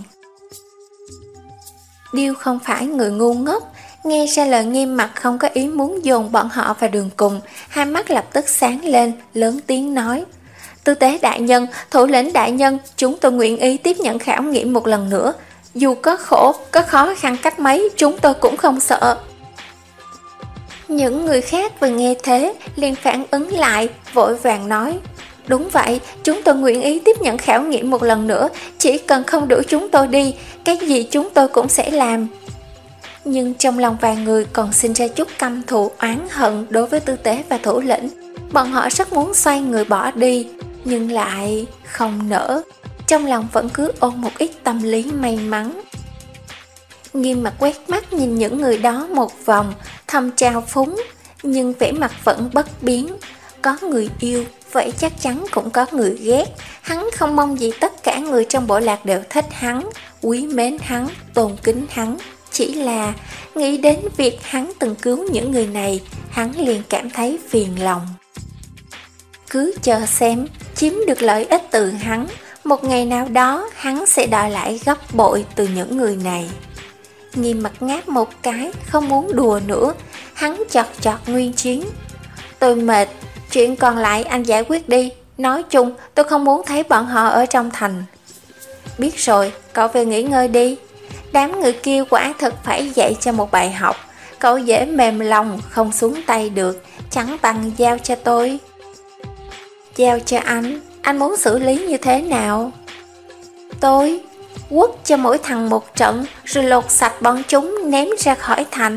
Điêu không phải người ngu ngốc, nghe ra lời Nghiêm Mặt không có ý muốn dồn bọn họ vào đường cùng, hai mắt lập tức sáng lên, lớn tiếng nói. Tư tế đại nhân, thủ lĩnh đại nhân, chúng tôi nguyện ý tiếp nhận khảo nghiệm một lần nữa. Dù có khổ, có khó khăn cách mấy, chúng tôi cũng không sợ. Những người khác vừa nghe thế, liền phản ứng lại, vội vàng nói. Đúng vậy, chúng tôi nguyện ý tiếp nhận khảo nghiệm một lần nữa, chỉ cần không đuổi chúng tôi đi, cái gì chúng tôi cũng sẽ làm. Nhưng trong lòng vài người còn sinh ra chút căm thù oán hận đối với Tư tế và thủ lĩnh. Bọn họ rất muốn xoay người bỏ đi, nhưng lại không nỡ. Trong lòng vẫn cứ ôm một ít tâm lý may mắn. Nghiêm Mặt quét mắt nhìn những người đó một vòng, thầm trào phúng, nhưng vẻ mặt vẫn bất biến. Có người yêu, vậy chắc chắn cũng có người ghét. Hắn không mong gì tất cả người trong bộ lạc đều thích hắn, quý mến hắn, tôn kính hắn. Chỉ là nghĩ đến việc hắn từng cứu những người này, hắn liền cảm thấy phiền lòng. Cứ chờ xem, chiếm được lợi ích từ hắn, một ngày nào đó hắn sẽ đòi lại gấp bội từ những người này. Nghiêm Mặt ngáp một cái, không muốn đùa nữa. Hắn chọt chọt Nguyên Chiến. Tôi mệt, chuyện còn lại anh giải quyết đi. Nói chung tôi không muốn thấy bọn họ ở trong thành. Biết rồi, cậu về nghỉ ngơi đi. Đám người kia quả thật phải dạy cho một bài học. Cậu dễ mềm lòng, không xuống tay được, chẳng bằng giao cho tôi. Giao cho anh, anh muốn xử lý như thế nào? Tôi quất cho mỗi thằng một trận, rồi lột sạch bọn chúng ném ra khỏi thành.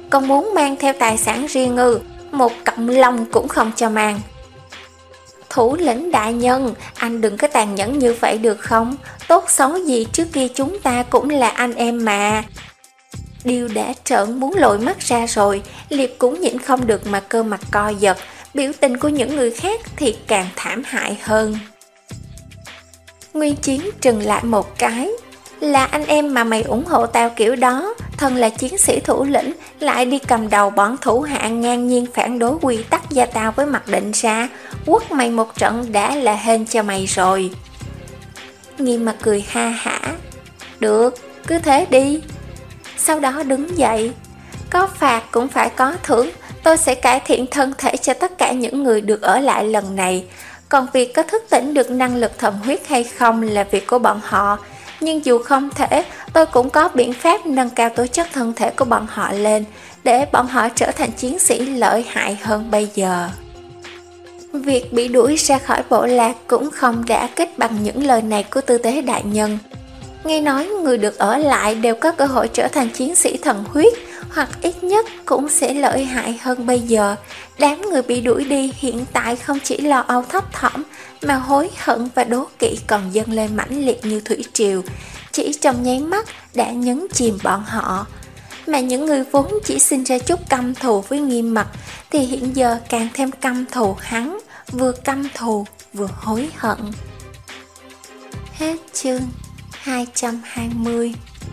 Còn muốn mang theo tài sản riêng ư? Một cọng lông cũng không cho mang. Thủ lĩnh đại nhân, anh đừng có tàn nhẫn như vậy được không? Tốt xấu gì trước kia chúng ta cũng là anh em mà. Điêu đã trợn muốn lồi mắt ra rồi, Liệp cũng nhịn không được mà cơ mặt co giật. Biểu tình của những người khác thì càng thảm hại hơn. Nguyên Chiến trừng lại một cái. Là anh em mà mày ủng hộ tao kiểu đó, thân là chiến sĩ thủ lĩnh lại đi cầm đầu bọn thủ hạ ngang nhiên phản đối quy tắc gia tao với mặt định ra, quất mày một trận đã là hên cho mày rồi. Nghiêm Mặt cười ha hả. Được, cứ thế đi. Sau đó đứng dậy. Có phạt cũng phải có thưởng, tôi sẽ cải thiện thân thể cho tất cả những người được ở lại lần này. Còn việc có thức tỉnh được năng lực thần huyết hay không là việc của bọn họ. Nhưng dù không thể, tôi cũng có biện pháp nâng cao tố chất thân thể của bọn họ lên, để bọn họ trở thành chiến sĩ lợi hại hơn bây giờ. Việc bị đuổi ra khỏi bộ lạc cũng không đã kích bằng những lời này của tư tế đại nhân. Nghe nói người được ở lại đều có cơ hội trở thành chiến sĩ thần huyết, hoặc ít nhất cũng sẽ lợi hại hơn bây giờ. Đám người bị đuổi đi hiện tại không chỉ lo âu thấp thỏm, mà hối hận và đố kỵ còn dâng lên mãnh liệt như thủy triều, chỉ trong nháy mắt đã nhấn chìm bọn họ. Mà những người vốn chỉ sinh ra chút căm thù với Nghiêm Mặt thì hiện giờ càng thêm căm thù hắn, vừa căm thù vừa hối hận. Hết chương hai trăm hai mươi.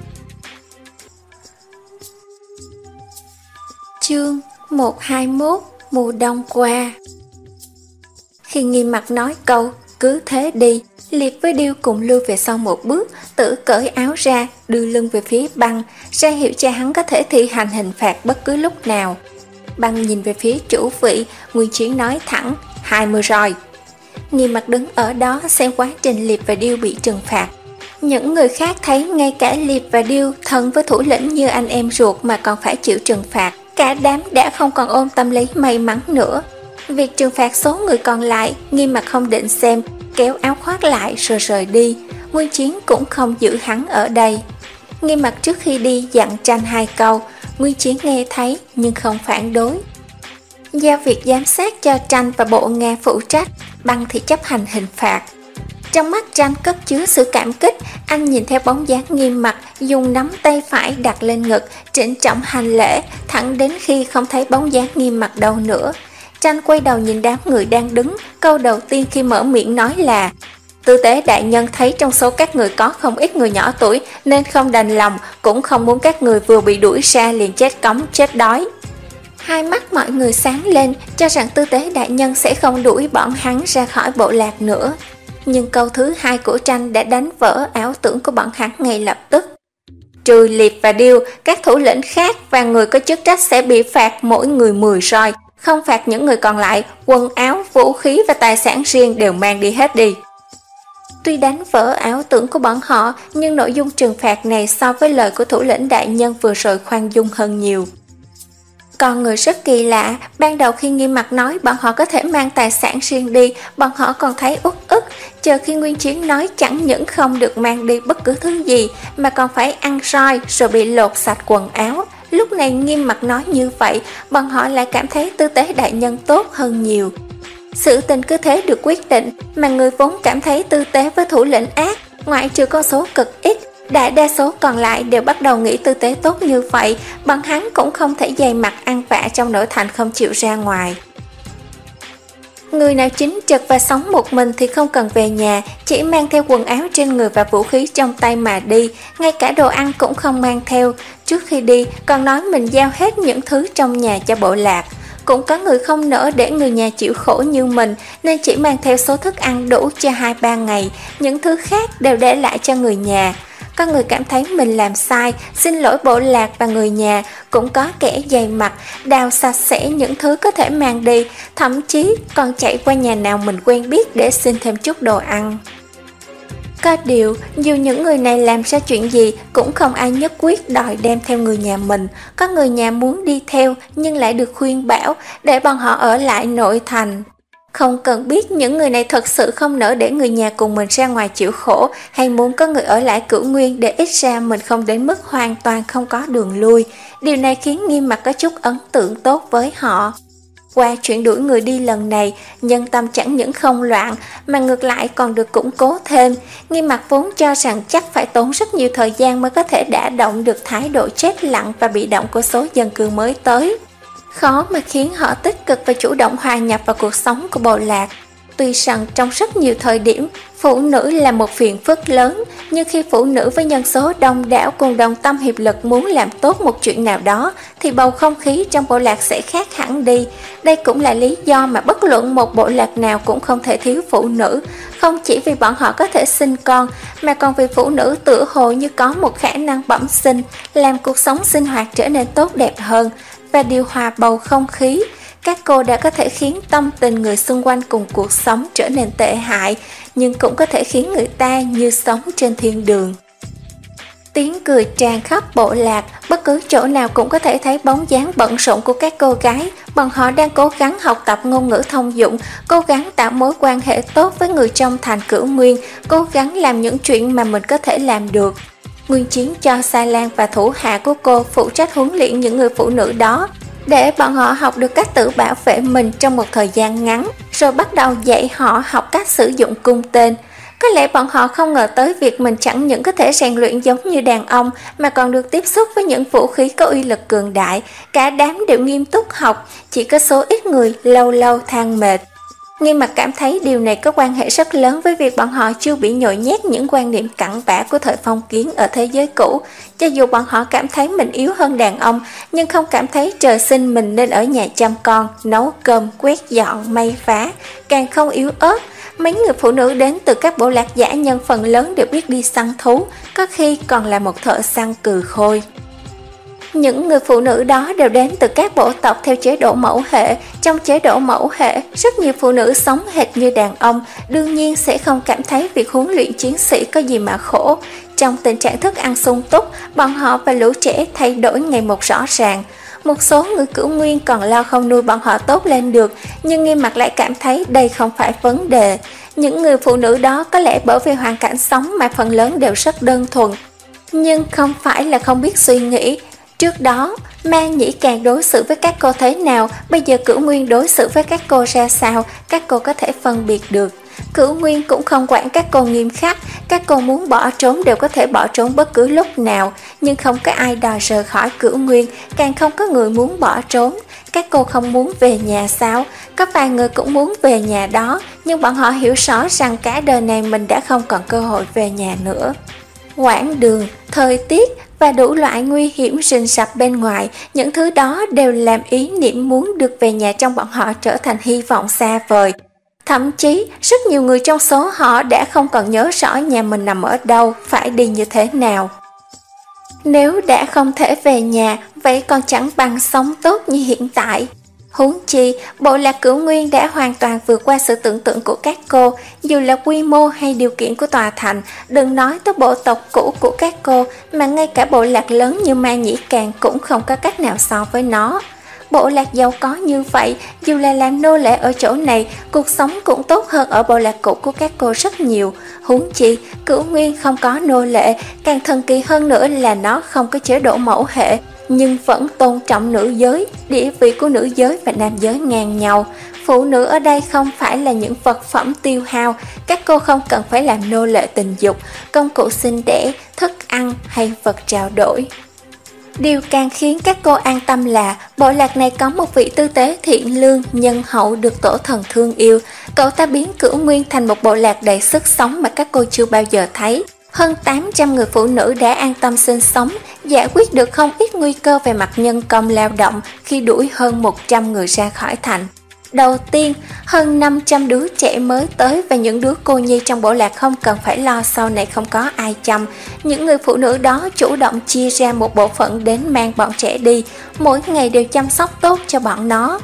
Chương một trăm hai mươi mốt. Mùa đông qua. Khi Nghiêm Mặt nói câu cứ thế đi, Liệp với Điêu cùng lưu về sau một bước, tự cởi áo ra, đưa lưng về phía Băng, ra hiệu cho hắn có thể thi hành hình phạt bất cứ lúc nào. Băng nhìn về phía chủ vị, Nguyên Chiến nói thẳng, hai mươi roi. Nghiêm Mặt đứng ở đó xem quá trình Liệp và Điêu bị trừng phạt. Những người khác thấy ngay cả Liệp và Điêu thân với thủ lĩnh như anh em ruột mà còn phải chịu trừng phạt, cả đám đã không còn ôm tâm lý may mắn nữa. Việc trừng phạt số người còn lại, Nghiêm Mặt không định xem, kéo áo khoác lại rồi rời đi. Nguyên Chiến cũng không giữ hắn ở đây. Nghiêm Mặt trước khi đi dặn Tranh hai câu, Nguyên Chiến nghe thấy nhưng không phản đối. Giao việc giám sát cho Tranh và bộ Nga phụ trách, Băng thì chấp hành hình phạt. Trong mắt Tranh cất chứa sự cảm kích, anh nhìn theo bóng dáng Nghiêm Mặt dùng nắm tay phải đặt lên ngực, trịnh trọng hành lễ, thẳng đến khi không thấy bóng dáng Nghiêm Mặt đâu nữa. Tranh quay đầu nhìn đám người đang đứng, câu đầu tiên khi mở miệng nói là: Tư tế đại nhân thấy trong số các người có không ít người nhỏ tuổi nên không đành lòng, cũng không muốn các người vừa bị đuổi ra liền chết cống chết đói. Hai mắt mọi người sáng lên, cho rằng tư tế đại nhân sẽ không đuổi bọn hắn ra khỏi bộ lạc nữa. Nhưng câu thứ hai của Tranh đã đánh vỡ ảo tưởng của bọn hắn ngay lập tức. Trừ Liệp và Điêu, các thủ lĩnh khác và người có chức trách sẽ bị phạt mỗi người mười roi, không phạt những người còn lại, quần áo, vũ khí và tài sản riêng đều mang đi hết đi. Tuy đánh vỡ ảo tưởng của bọn họ, nhưng nội dung trừng phạt này so với lời của thủ lĩnh đại nhân vừa rồi khoan dung hơn nhiều. Còn người rất kỳ lạ, ban đầu khi Nghiêm Mặt nói bọn họ có thể mang tài sản riêng đi, bọn họ còn thấy uất ức, chờ khi Nguyên Chiến nói chẳng những không được mang đi bất cứ thứ gì, mà còn phải ăn roi rồi bị lột sạch quần áo. Lúc này Nghiêm Mặt nói như vậy, bọn họ lại cảm thấy tư tế đại nhân tốt hơn nhiều. Sự tình cứ thế được quyết định, mà người vốn cảm thấy tư tế với thủ lĩnh ác, ngoại trừ con số cực ít, đại đa số còn lại đều bắt đầu nghĩ tư tế tốt như vậy, bọn hắn cũng không thể dày mặt ăn vạ trong nội thành không chịu ra ngoài. Người nào chính trực và sống một mình thì không cần về nhà, chỉ mang theo quần áo trên người và vũ khí trong tay mà đi, ngay cả đồ ăn cũng không mang theo. Trước khi đi còn nói mình giao hết những thứ trong nhà cho bộ lạc. Cũng có người không nỡ để người nhà chịu khổ như mình nên chỉ mang theo số thức ăn đủ cho hai ba ngày, những thứ khác đều để lại cho người nhà. Có người cảm thấy mình làm sai, xin lỗi bộ lạc và người nhà, cũng có kẻ dày mặt, đào sạch sẽ những thứ có thể mang đi, thậm chí còn chạy qua nhà nào mình quen biết để xin thêm chút đồ ăn. Có điều, dù những người này làm ra chuyện gì cũng không ai nhất quyết đòi đem theo người nhà mình. Có người nhà muốn đi theo nhưng lại được khuyên bảo để bọn họ ở lại nội thành. Không cần biết những người này thật sự không nỡ để người nhà cùng mình ra ngoài chịu khổ, hay muốn có người ở lại Cửu Nguyên để ít ra mình không đến mức hoàn toàn không có đường lui. Điều này khiến Nghiêm Mặc có chút ấn tượng tốt với họ. Qua chuyện đuổi người đi lần này, nhân tâm chẳng những không loạn mà ngược lại còn được củng cố thêm. Nghiêm Mặc vốn cho rằng chắc phải tốn rất nhiều thời gian mới có thể đả động được thái độ chết lặng và bị động của số dân cư mới tới. Khó mà khiến họ tích cực và chủ động hòa nhập vào cuộc sống của bộ lạc. Tuy rằng trong rất nhiều thời điểm, phụ nữ là một phiền phức lớn, nhưng khi phụ nữ với nhân số đông đảo cùng đồng tâm hiệp lực muốn làm tốt một chuyện nào đó, thì bầu không khí trong bộ lạc sẽ khác hẳn đi. Đây cũng là lý do mà bất luận một bộ lạc nào cũng không thể thiếu phụ nữ, không chỉ vì bọn họ có thể sinh con, mà còn vì phụ nữ tựa hồ như có một khả năng bẩm sinh, làm cuộc sống sinh hoạt trở nên tốt đẹp hơn và điều hòa bầu không khí. Các cô đã có thể khiến tâm tình người xung quanh cùng cuộc sống trở nên tệ hại, nhưng cũng có thể khiến người ta như sống trên thiên đường. Tiếng cười tràn khắp bộ lạc, bất cứ chỗ nào cũng có thể thấy bóng dáng bận rộn của các cô gái. Bọn họ đang cố gắng học tập ngôn ngữ thông dụng, cố gắng tạo mối quan hệ tốt với người trong thành Cửu Nguyên, cố gắng làm những chuyện mà mình có thể làm được. Nguyên Chiến cho Sa Lan và thủ hạ của cô phụ trách huấn luyện những người phụ nữ đó, để bọn họ học được cách tự bảo vệ mình trong một thời gian ngắn, rồi bắt đầu dạy họ học cách sử dụng cung tên. Có lẽ bọn họ không ngờ tới việc mình chẳng những có thể rèn luyện giống như đàn ông, mà còn được tiếp xúc với những vũ khí có uy lực cường đại. Cả đám đều nghiêm túc học, chỉ có số ít người lâu lâu than mệt. Nghiêm Mặc cảm thấy điều này có quan hệ rất lớn với việc bọn họ chưa bị nhồi nhét những quan niệm cặn bã của thời phong kiến ở thế giới cũ. Cho dù bọn họ cảm thấy mình yếu hơn đàn ông, nhưng không cảm thấy trời sinh mình nên ở nhà chăm con, nấu cơm, quét dọn, may vá, càng không yếu ớt. Mấy người phụ nữ đến từ các bộ lạc dã nhân phần lớn đều biết đi săn thú, có khi còn là một thợ săn cừ khôi. Những người phụ nữ đó đều đến từ các bộ tộc theo chế độ mẫu hệ. Trong chế độ mẫu hệ, rất nhiều phụ nữ sống hệt như đàn ông, đương nhiên sẽ không cảm thấy việc huấn luyện chiến sĩ có gì mà khổ. Trong tình trạng thức ăn sung túc, bọn họ và lũ trẻ thay đổi ngày một rõ ràng. Một số người Cửu Nguyên còn lo không nuôi bọn họ tốt lên được, nhưng Nghiêm Mặc lại cảm thấy đây không phải vấn đề. Những người phụ nữ đó có lẽ bởi vì hoàn cảnh sống mà phần lớn đều rất đơn thuần, nhưng không phải là không biết suy nghĩ. Trước đó, Ma Nhĩ Càng đối xử với các cô thế nào, bây giờ Cửu Nguyên đối xử với các cô ra sao, các cô có thể phân biệt được. Cửu Nguyên cũng không quản các cô nghiêm khắc, các cô muốn bỏ trốn đều có thể bỏ trốn bất cứ lúc nào, nhưng không có ai đòi rời khỏi Cửu Nguyên, càng không có người muốn bỏ trốn. Các cô không muốn về nhà sao? Có vài người cũng muốn về nhà đó, nhưng bọn họ hiểu rõ rằng cả đời này mình đã không còn cơ hội về nhà nữa. Quãng đường, thời tiết và đủ loại nguy hiểm rình rập bên ngoài, những thứ đó đều làm ý niệm muốn được về nhà trong bọn họ trở thành hy vọng xa vời. Thậm chí, rất nhiều người trong số họ đã không còn nhớ rõ nhà mình nằm ở đâu, phải đi như thế nào. Nếu đã không thể về nhà, vậy còn chẳng bằng sống tốt như hiện tại. Huống chi, bộ lạc Cửu Nguyên đã hoàn toàn vượt qua sự tưởng tượng của các cô, dù là quy mô hay điều kiện của tòa thành, đừng nói tới bộ tộc cũ của các cô, mà ngay cả bộ lạc lớn như Ma Nhĩ Càng cũng không có cách nào so với nó. Bộ lạc giàu có như vậy, dù là làm nô lệ ở chỗ này, cuộc sống cũng tốt hơn ở bộ lạc cũ của các cô rất nhiều. Huống chi, Cửu Nguyên không có nô lệ, càng thần kỳ hơn nữa là nó không có chế độ mẫu hệ, nhưng vẫn tôn trọng nữ giới, địa vị của nữ giới và nam giới ngang nhau. Phụ nữ ở đây không phải là những vật phẩm tiêu hao, các cô không cần phải làm nô lệ tình dục, công cụ sinh đẻ, thức ăn hay vật trao đổi. Điều càng khiến các cô an tâm là bộ lạc này có một vị tư tế thiện lương, nhân hậu được tổ thần thương yêu. Cậu ta biến Cửu Nguyên thành một bộ lạc đầy sức sống mà các cô chưa bao giờ thấy. Hơn tám trăm người phụ nữ đã an tâm sinh sống, giải quyết được không ít nguy cơ về mặt nhân công lao động khi đuổi hơn một trăm người ra khỏi thành. Đầu tiên, hơn năm trăm đứa trẻ mới tới và những đứa cô nhi trong bộ lạc không cần phải lo sau này không có ai chăm. Những người phụ nữ đó chủ động chia ra một bộ phận đến mang bọn trẻ đi, mỗi ngày đều chăm sóc tốt cho bọn nó.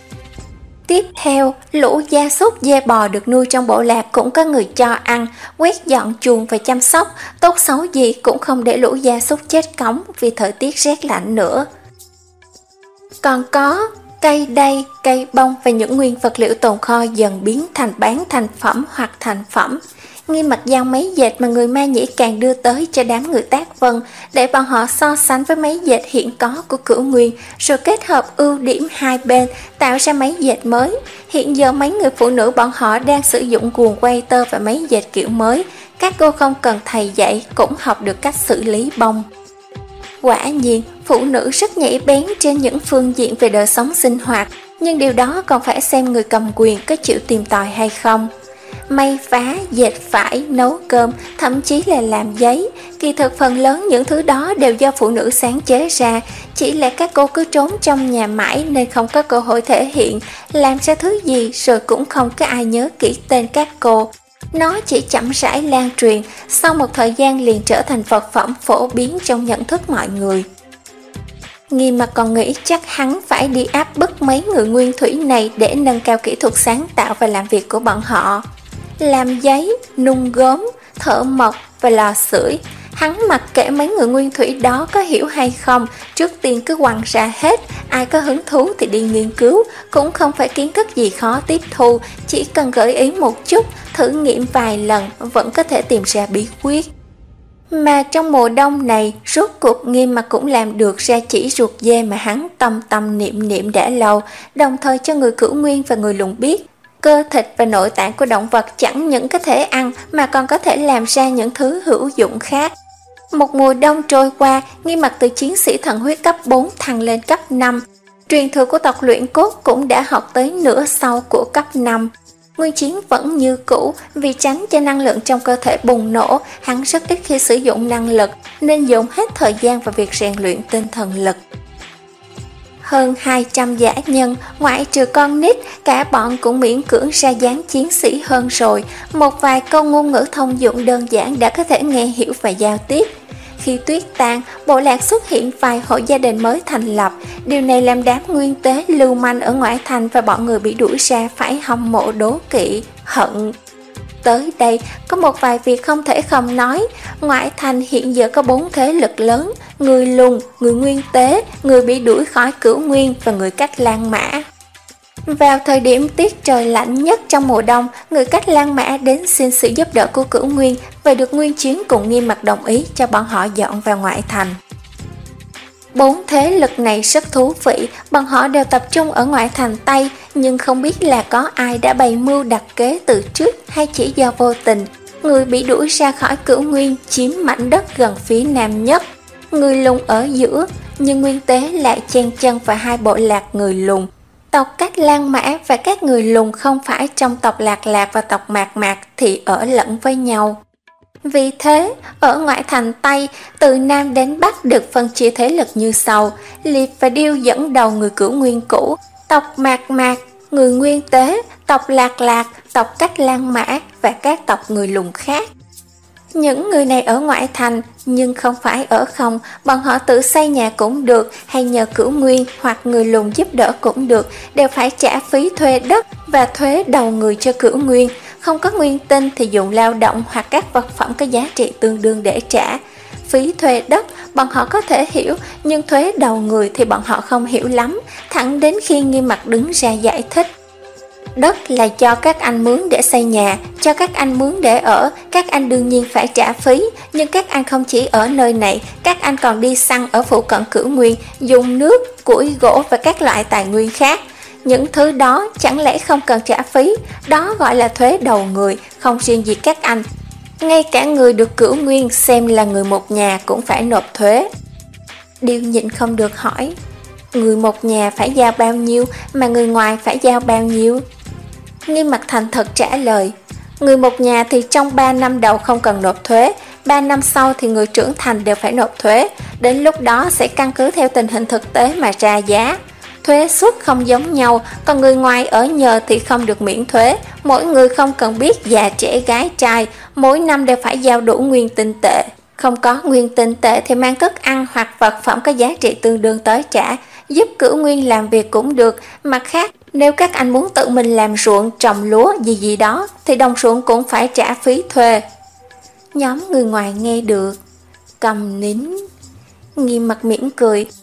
Tiếp theo, lũ gia súc dê bò được nuôi trong bộ lạc cũng có người cho ăn, quét dọn chuồng và chăm sóc, tốt xấu gì cũng không để lũ gia súc chết cóng vì thời tiết rét lạnh nữa. Còn có Cây đay, cây bông và những nguyên vật liệu tồn kho dần biến thành bán thành phẩm hoặc thành phẩm. Nghiêm mặt giao máy dệt mà người Ma Nhĩ càng đưa tới cho đám người Tác Vân để bọn họ so sánh với máy dệt hiện có của Cửu Nguyên, rồi kết hợp ưu điểm hai bên tạo ra máy dệt mới. Hiện giờ mấy người phụ nữ bọn họ đang sử dụng guồng quay tơ và máy dệt kiểu mới. Các cô không cần thầy dạy cũng học được cách xử lý bông. Quả nhiên, phụ nữ rất nhạy bén trên những phương diện về đời sống sinh hoạt, nhưng điều đó còn phải xem người cầm quyền có chịu tìm tòi hay không. May vá, dệt vải, nấu cơm, thậm chí là làm giấy, kỳ thực phần lớn những thứ đó đều do phụ nữ sáng chế ra, chỉ là các cô cứ trốn trong nhà mãi nên không có cơ hội thể hiện, làm ra thứ gì rồi cũng không có ai nhớ kỹ tên các cô. Nó chỉ chậm rãi lan truyền, sau một thời gian liền trở thành vật phẩm phổ biến trong nhận thức mọi người. Nghi mà còn nghĩ chắc hắn phải đi áp bức mấy người nguyên thủy này để nâng cao kỹ thuật sáng tạo và làm việc của bọn họ. Làm giấy, nung gốm, thợ mộc và lò sưởi. Hắn mặc kệ mấy người nguyên thủy đó có hiểu hay không, trước tiên cứ quăng ra hết, ai có hứng thú thì đi nghiên cứu, cũng không phải kiến thức gì khó tiếp thu, chỉ cần gợi ý một chút, thử nghiệm vài lần vẫn có thể tìm ra bí quyết. Mà trong mùa đông này, rốt cuộc Nghiêm mà cũng làm được ra chỉ ruột dê mà hắn tâm tâm niệm niệm đã lâu, đồng thời cho người Cửu Nguyên và người Lùng biết. Cơ thịt và nội tạng của động vật chẳng những có thể ăn mà còn có thể làm ra những thứ hữu dụng khác. Một mùa đông trôi qua, Nghiêm mặt từ chiến sĩ thần huyết cấp bốn thăng lên cấp năm. Truyền thừa của tộc luyện cốt cũng đã học tới nửa sau của cấp năm. Nguyên chiến vẫn như cũ, vì tránh cho năng lượng trong cơ thể bùng nổ, hắn rất ít khi sử dụng năng lực, nên dồn hết thời gian vào việc rèn luyện tinh thần lực. Hơn hai trăm dã nhân, ngoại trừ con nít, cả bọn cũng miễn cưỡng ra dáng chiến sĩ hơn rồi. Một vài câu ngôn ngữ thông dụng đơn giản đã có thể nghe hiểu và giao tiếp. Khi tuyết tan, bộ lạc xuất hiện vài hộ gia đình mới thành lập. Điều này làm đám nguyên tế lưu manh ở ngoại thành và bọn người bị đuổi ra phải hâm mộ đố kỵ, hận. Tới đây, có một vài việc không thể không nói. Ngoại thành hiện giờ có bốn thế lực lớn: người Lùng, người Nguyên Tế, người bị đuổi khỏi Cửu Nguyên và người Cách Lan Mã. Vào thời điểm tiết trời lạnh nhất trong mùa đông, người Cách Lan Mã đến xin sự giúp đỡ của Cửu Nguyên và được Nguyên Chiến cùng Nghiêm mặt đồng ý cho bọn họ dọn vào ngoại thành. Bốn thế lực này rất thú vị, bọn họ đều tập trung ở ngoại thành Tây, nhưng không biết là có ai đã bày mưu đặt kế từ trước hay chỉ do vô tình. Người bị đuổi ra khỏi Cửu Nguyên chiếm mảnh đất gần phía nam nhất, người Lùng ở giữa, nhưng Nguyên Tế lại chen chân vào hai bộ lạc người Lùng. Tộc Cách Lan Mã và các người Lùng không phải trong tộc Lạc Lạc và tộc Mạc Mạc thì ở lẫn với nhau. Vì thế, ở ngoại thành Tây, từ Nam đến Bắc được phân chia thế lực như sau: Liệp và Điêu dẫn đầu người Cửu Nguyên cũ, tộc Mạc Mạc, người Nguyên Tế, tộc Lạc Lạc, tộc Cách Lan Mã và các tộc người Lùng khác. Những người này ở ngoại thành, nhưng không phải ở không, bọn họ tự xây nhà cũng được, hay nhờ Cửu Nguyên hoặc người Lùng giúp đỡ cũng được, đều phải trả phí thuê đất và thuế đầu người cho Cửu Nguyên. Không có nguyên tinh thì dùng lao động hoặc các vật phẩm có giá trị tương đương để trả. Phí thuê đất bọn họ có thể hiểu, nhưng thuế đầu người thì bọn họ không hiểu lắm, thẳng đến khi Nghiêm mặt đứng ra giải thích. Đất là cho các anh mướn để xây nhà, cho các anh mướn để ở, các anh đương nhiên phải trả phí, nhưng các anh không chỉ ở nơi này, các anh còn đi săn ở phụ cận Cửu Nguyên, dùng nước, củi, gỗ và các loại tài nguyên khác. Những thứ đó chẳng lẽ không cần trả phí, đó gọi là thuế đầu người, không riêng gì các anh. Ngay cả người được Cửu Nguyên xem là người một nhà cũng phải nộp thuế. Điêu nhịn không được hỏi, người một nhà phải giao bao nhiêu mà người ngoài phải giao bao nhiêu? Nghiêm mặt thành thật trả lời, người một nhà thì trong ba năm đầu không cần nộp thuế, ba năm sau thì người trưởng thành đều phải nộp thuế, đến lúc đó sẽ căn cứ theo tình hình thực tế mà ra giá. Thuế suất không giống nhau, còn người ngoài ở nhờ thì không được miễn thuế, mỗi người không cần biết già trẻ gái trai, mỗi năm đều phải giao đủ nguyên tinh tệ. Không có nguyên tinh tệ thì mang thức ăn hoặc vật phẩm có giá trị tương đương tới trả, giúp Cửu Nguyên làm việc cũng được. Mặt khác, nếu các anh muốn tự mình làm ruộng, trồng lúa gì gì đó, thì đồng ruộng cũng phải trả phí thuê. Nhóm người ngoài nghe được, cầm nín. Nghiêm mặt mỉm cười.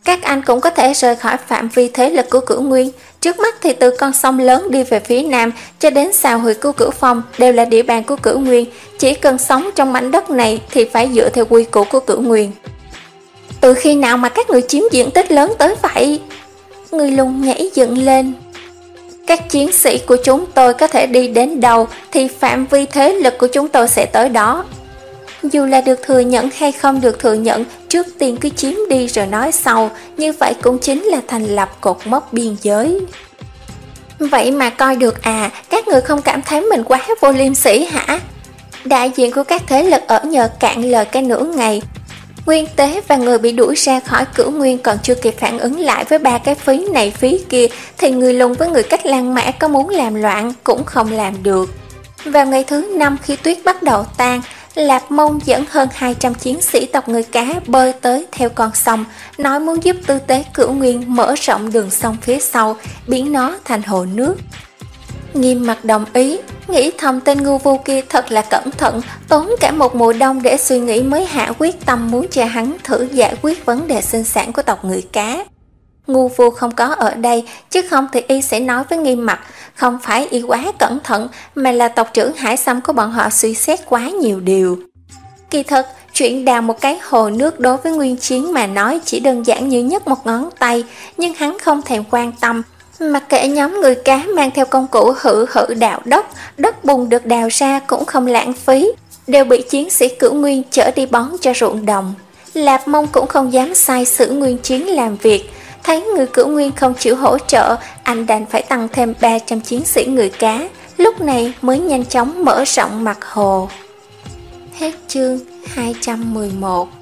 các anh cũng có thể rời khỏi phạm vi thế lực của Cửu Nguyên. Trước mắt thì từ con sông lớn đi về phía nam cho đến Sào Huyệt của Cửu Phong đều là địa bàn của Cửu Nguyên. Chỉ cần sống trong mảnh đất này thì phải dựa theo quy củ của Cửu Nguyên. Từ khi nào mà các người chiếm diện tích lớn tới vậy? Người lùn nhảy dựng lên. Các chiến sĩ của chúng tôi có thể đi đến đâu thì phạm vi thế lực của chúng tôi sẽ tới đó. Dù là được thừa nhận hay không được thừa nhận, trước tiên cứ chiếm đi rồi nói sau, như vậy cũng chính là thành lập cột mốc biên giới. Vậy mà coi được à, các người không cảm thấy mình quá vô liêm sỉ hả? Đại diện của các thế lực ở nhờ cạn lời cái nửa ngày. Nguyên Tế và người bị đuổi ra khỏi Cửu Nguyên còn chưa kịp phản ứng lại với ba cái phí này phí kia, thì người lùn với người cách Lan Mã có muốn làm loạn cũng không làm được. Vào ngày thứ năm khi tuyết bắt đầu tan, Lạp Mông dẫn hơn hai trăm chiến sĩ tộc người cá bơi tới theo con sông, nói muốn giúp tư tế Cửu Nguyên mở rộng đường sông phía sau, biến nó thành hồ nước. Nghiêm Mặt đồng ý, nghĩ thầm tên ngu vu kia thật là cẩn thận, tốn cả một mùa đông để suy nghĩ mới hạ quyết tâm muốn cho hắn thử giải quyết vấn đề sinh sản của tộc người cá. Ngu vu không có ở đây, chứ không thì y sẽ nói với Nghiêm Mặt, không phải y quá cẩn thận, mà là tộc trưởng Hải Xăm của bọn họ suy xét quá nhiều điều. Kỳ thật, chuyện đào một cái hồ nước đối với Nguyên Chiến mà nói chỉ đơn giản như nhấc một ngón tay, nhưng hắn không thèm quan tâm. Mặc kệ nhóm người cá mang theo công cụ hự hự đào đất, đất bùn được đào ra cũng không lãng phí, đều bị chiến sĩ Cửu Nguyên chở đi bón cho ruộng đồng. Lạp Mông cũng không dám sai sử Nguyên Chiến làm việc, thấy người Cửu Nguyên không chịu hỗ trợ, anh đành phải tăng thêm ba trăm chiến sĩ người cá, lúc này mới nhanh chóng mở rộng mặt hồ. Hết chương hai trăm mười một.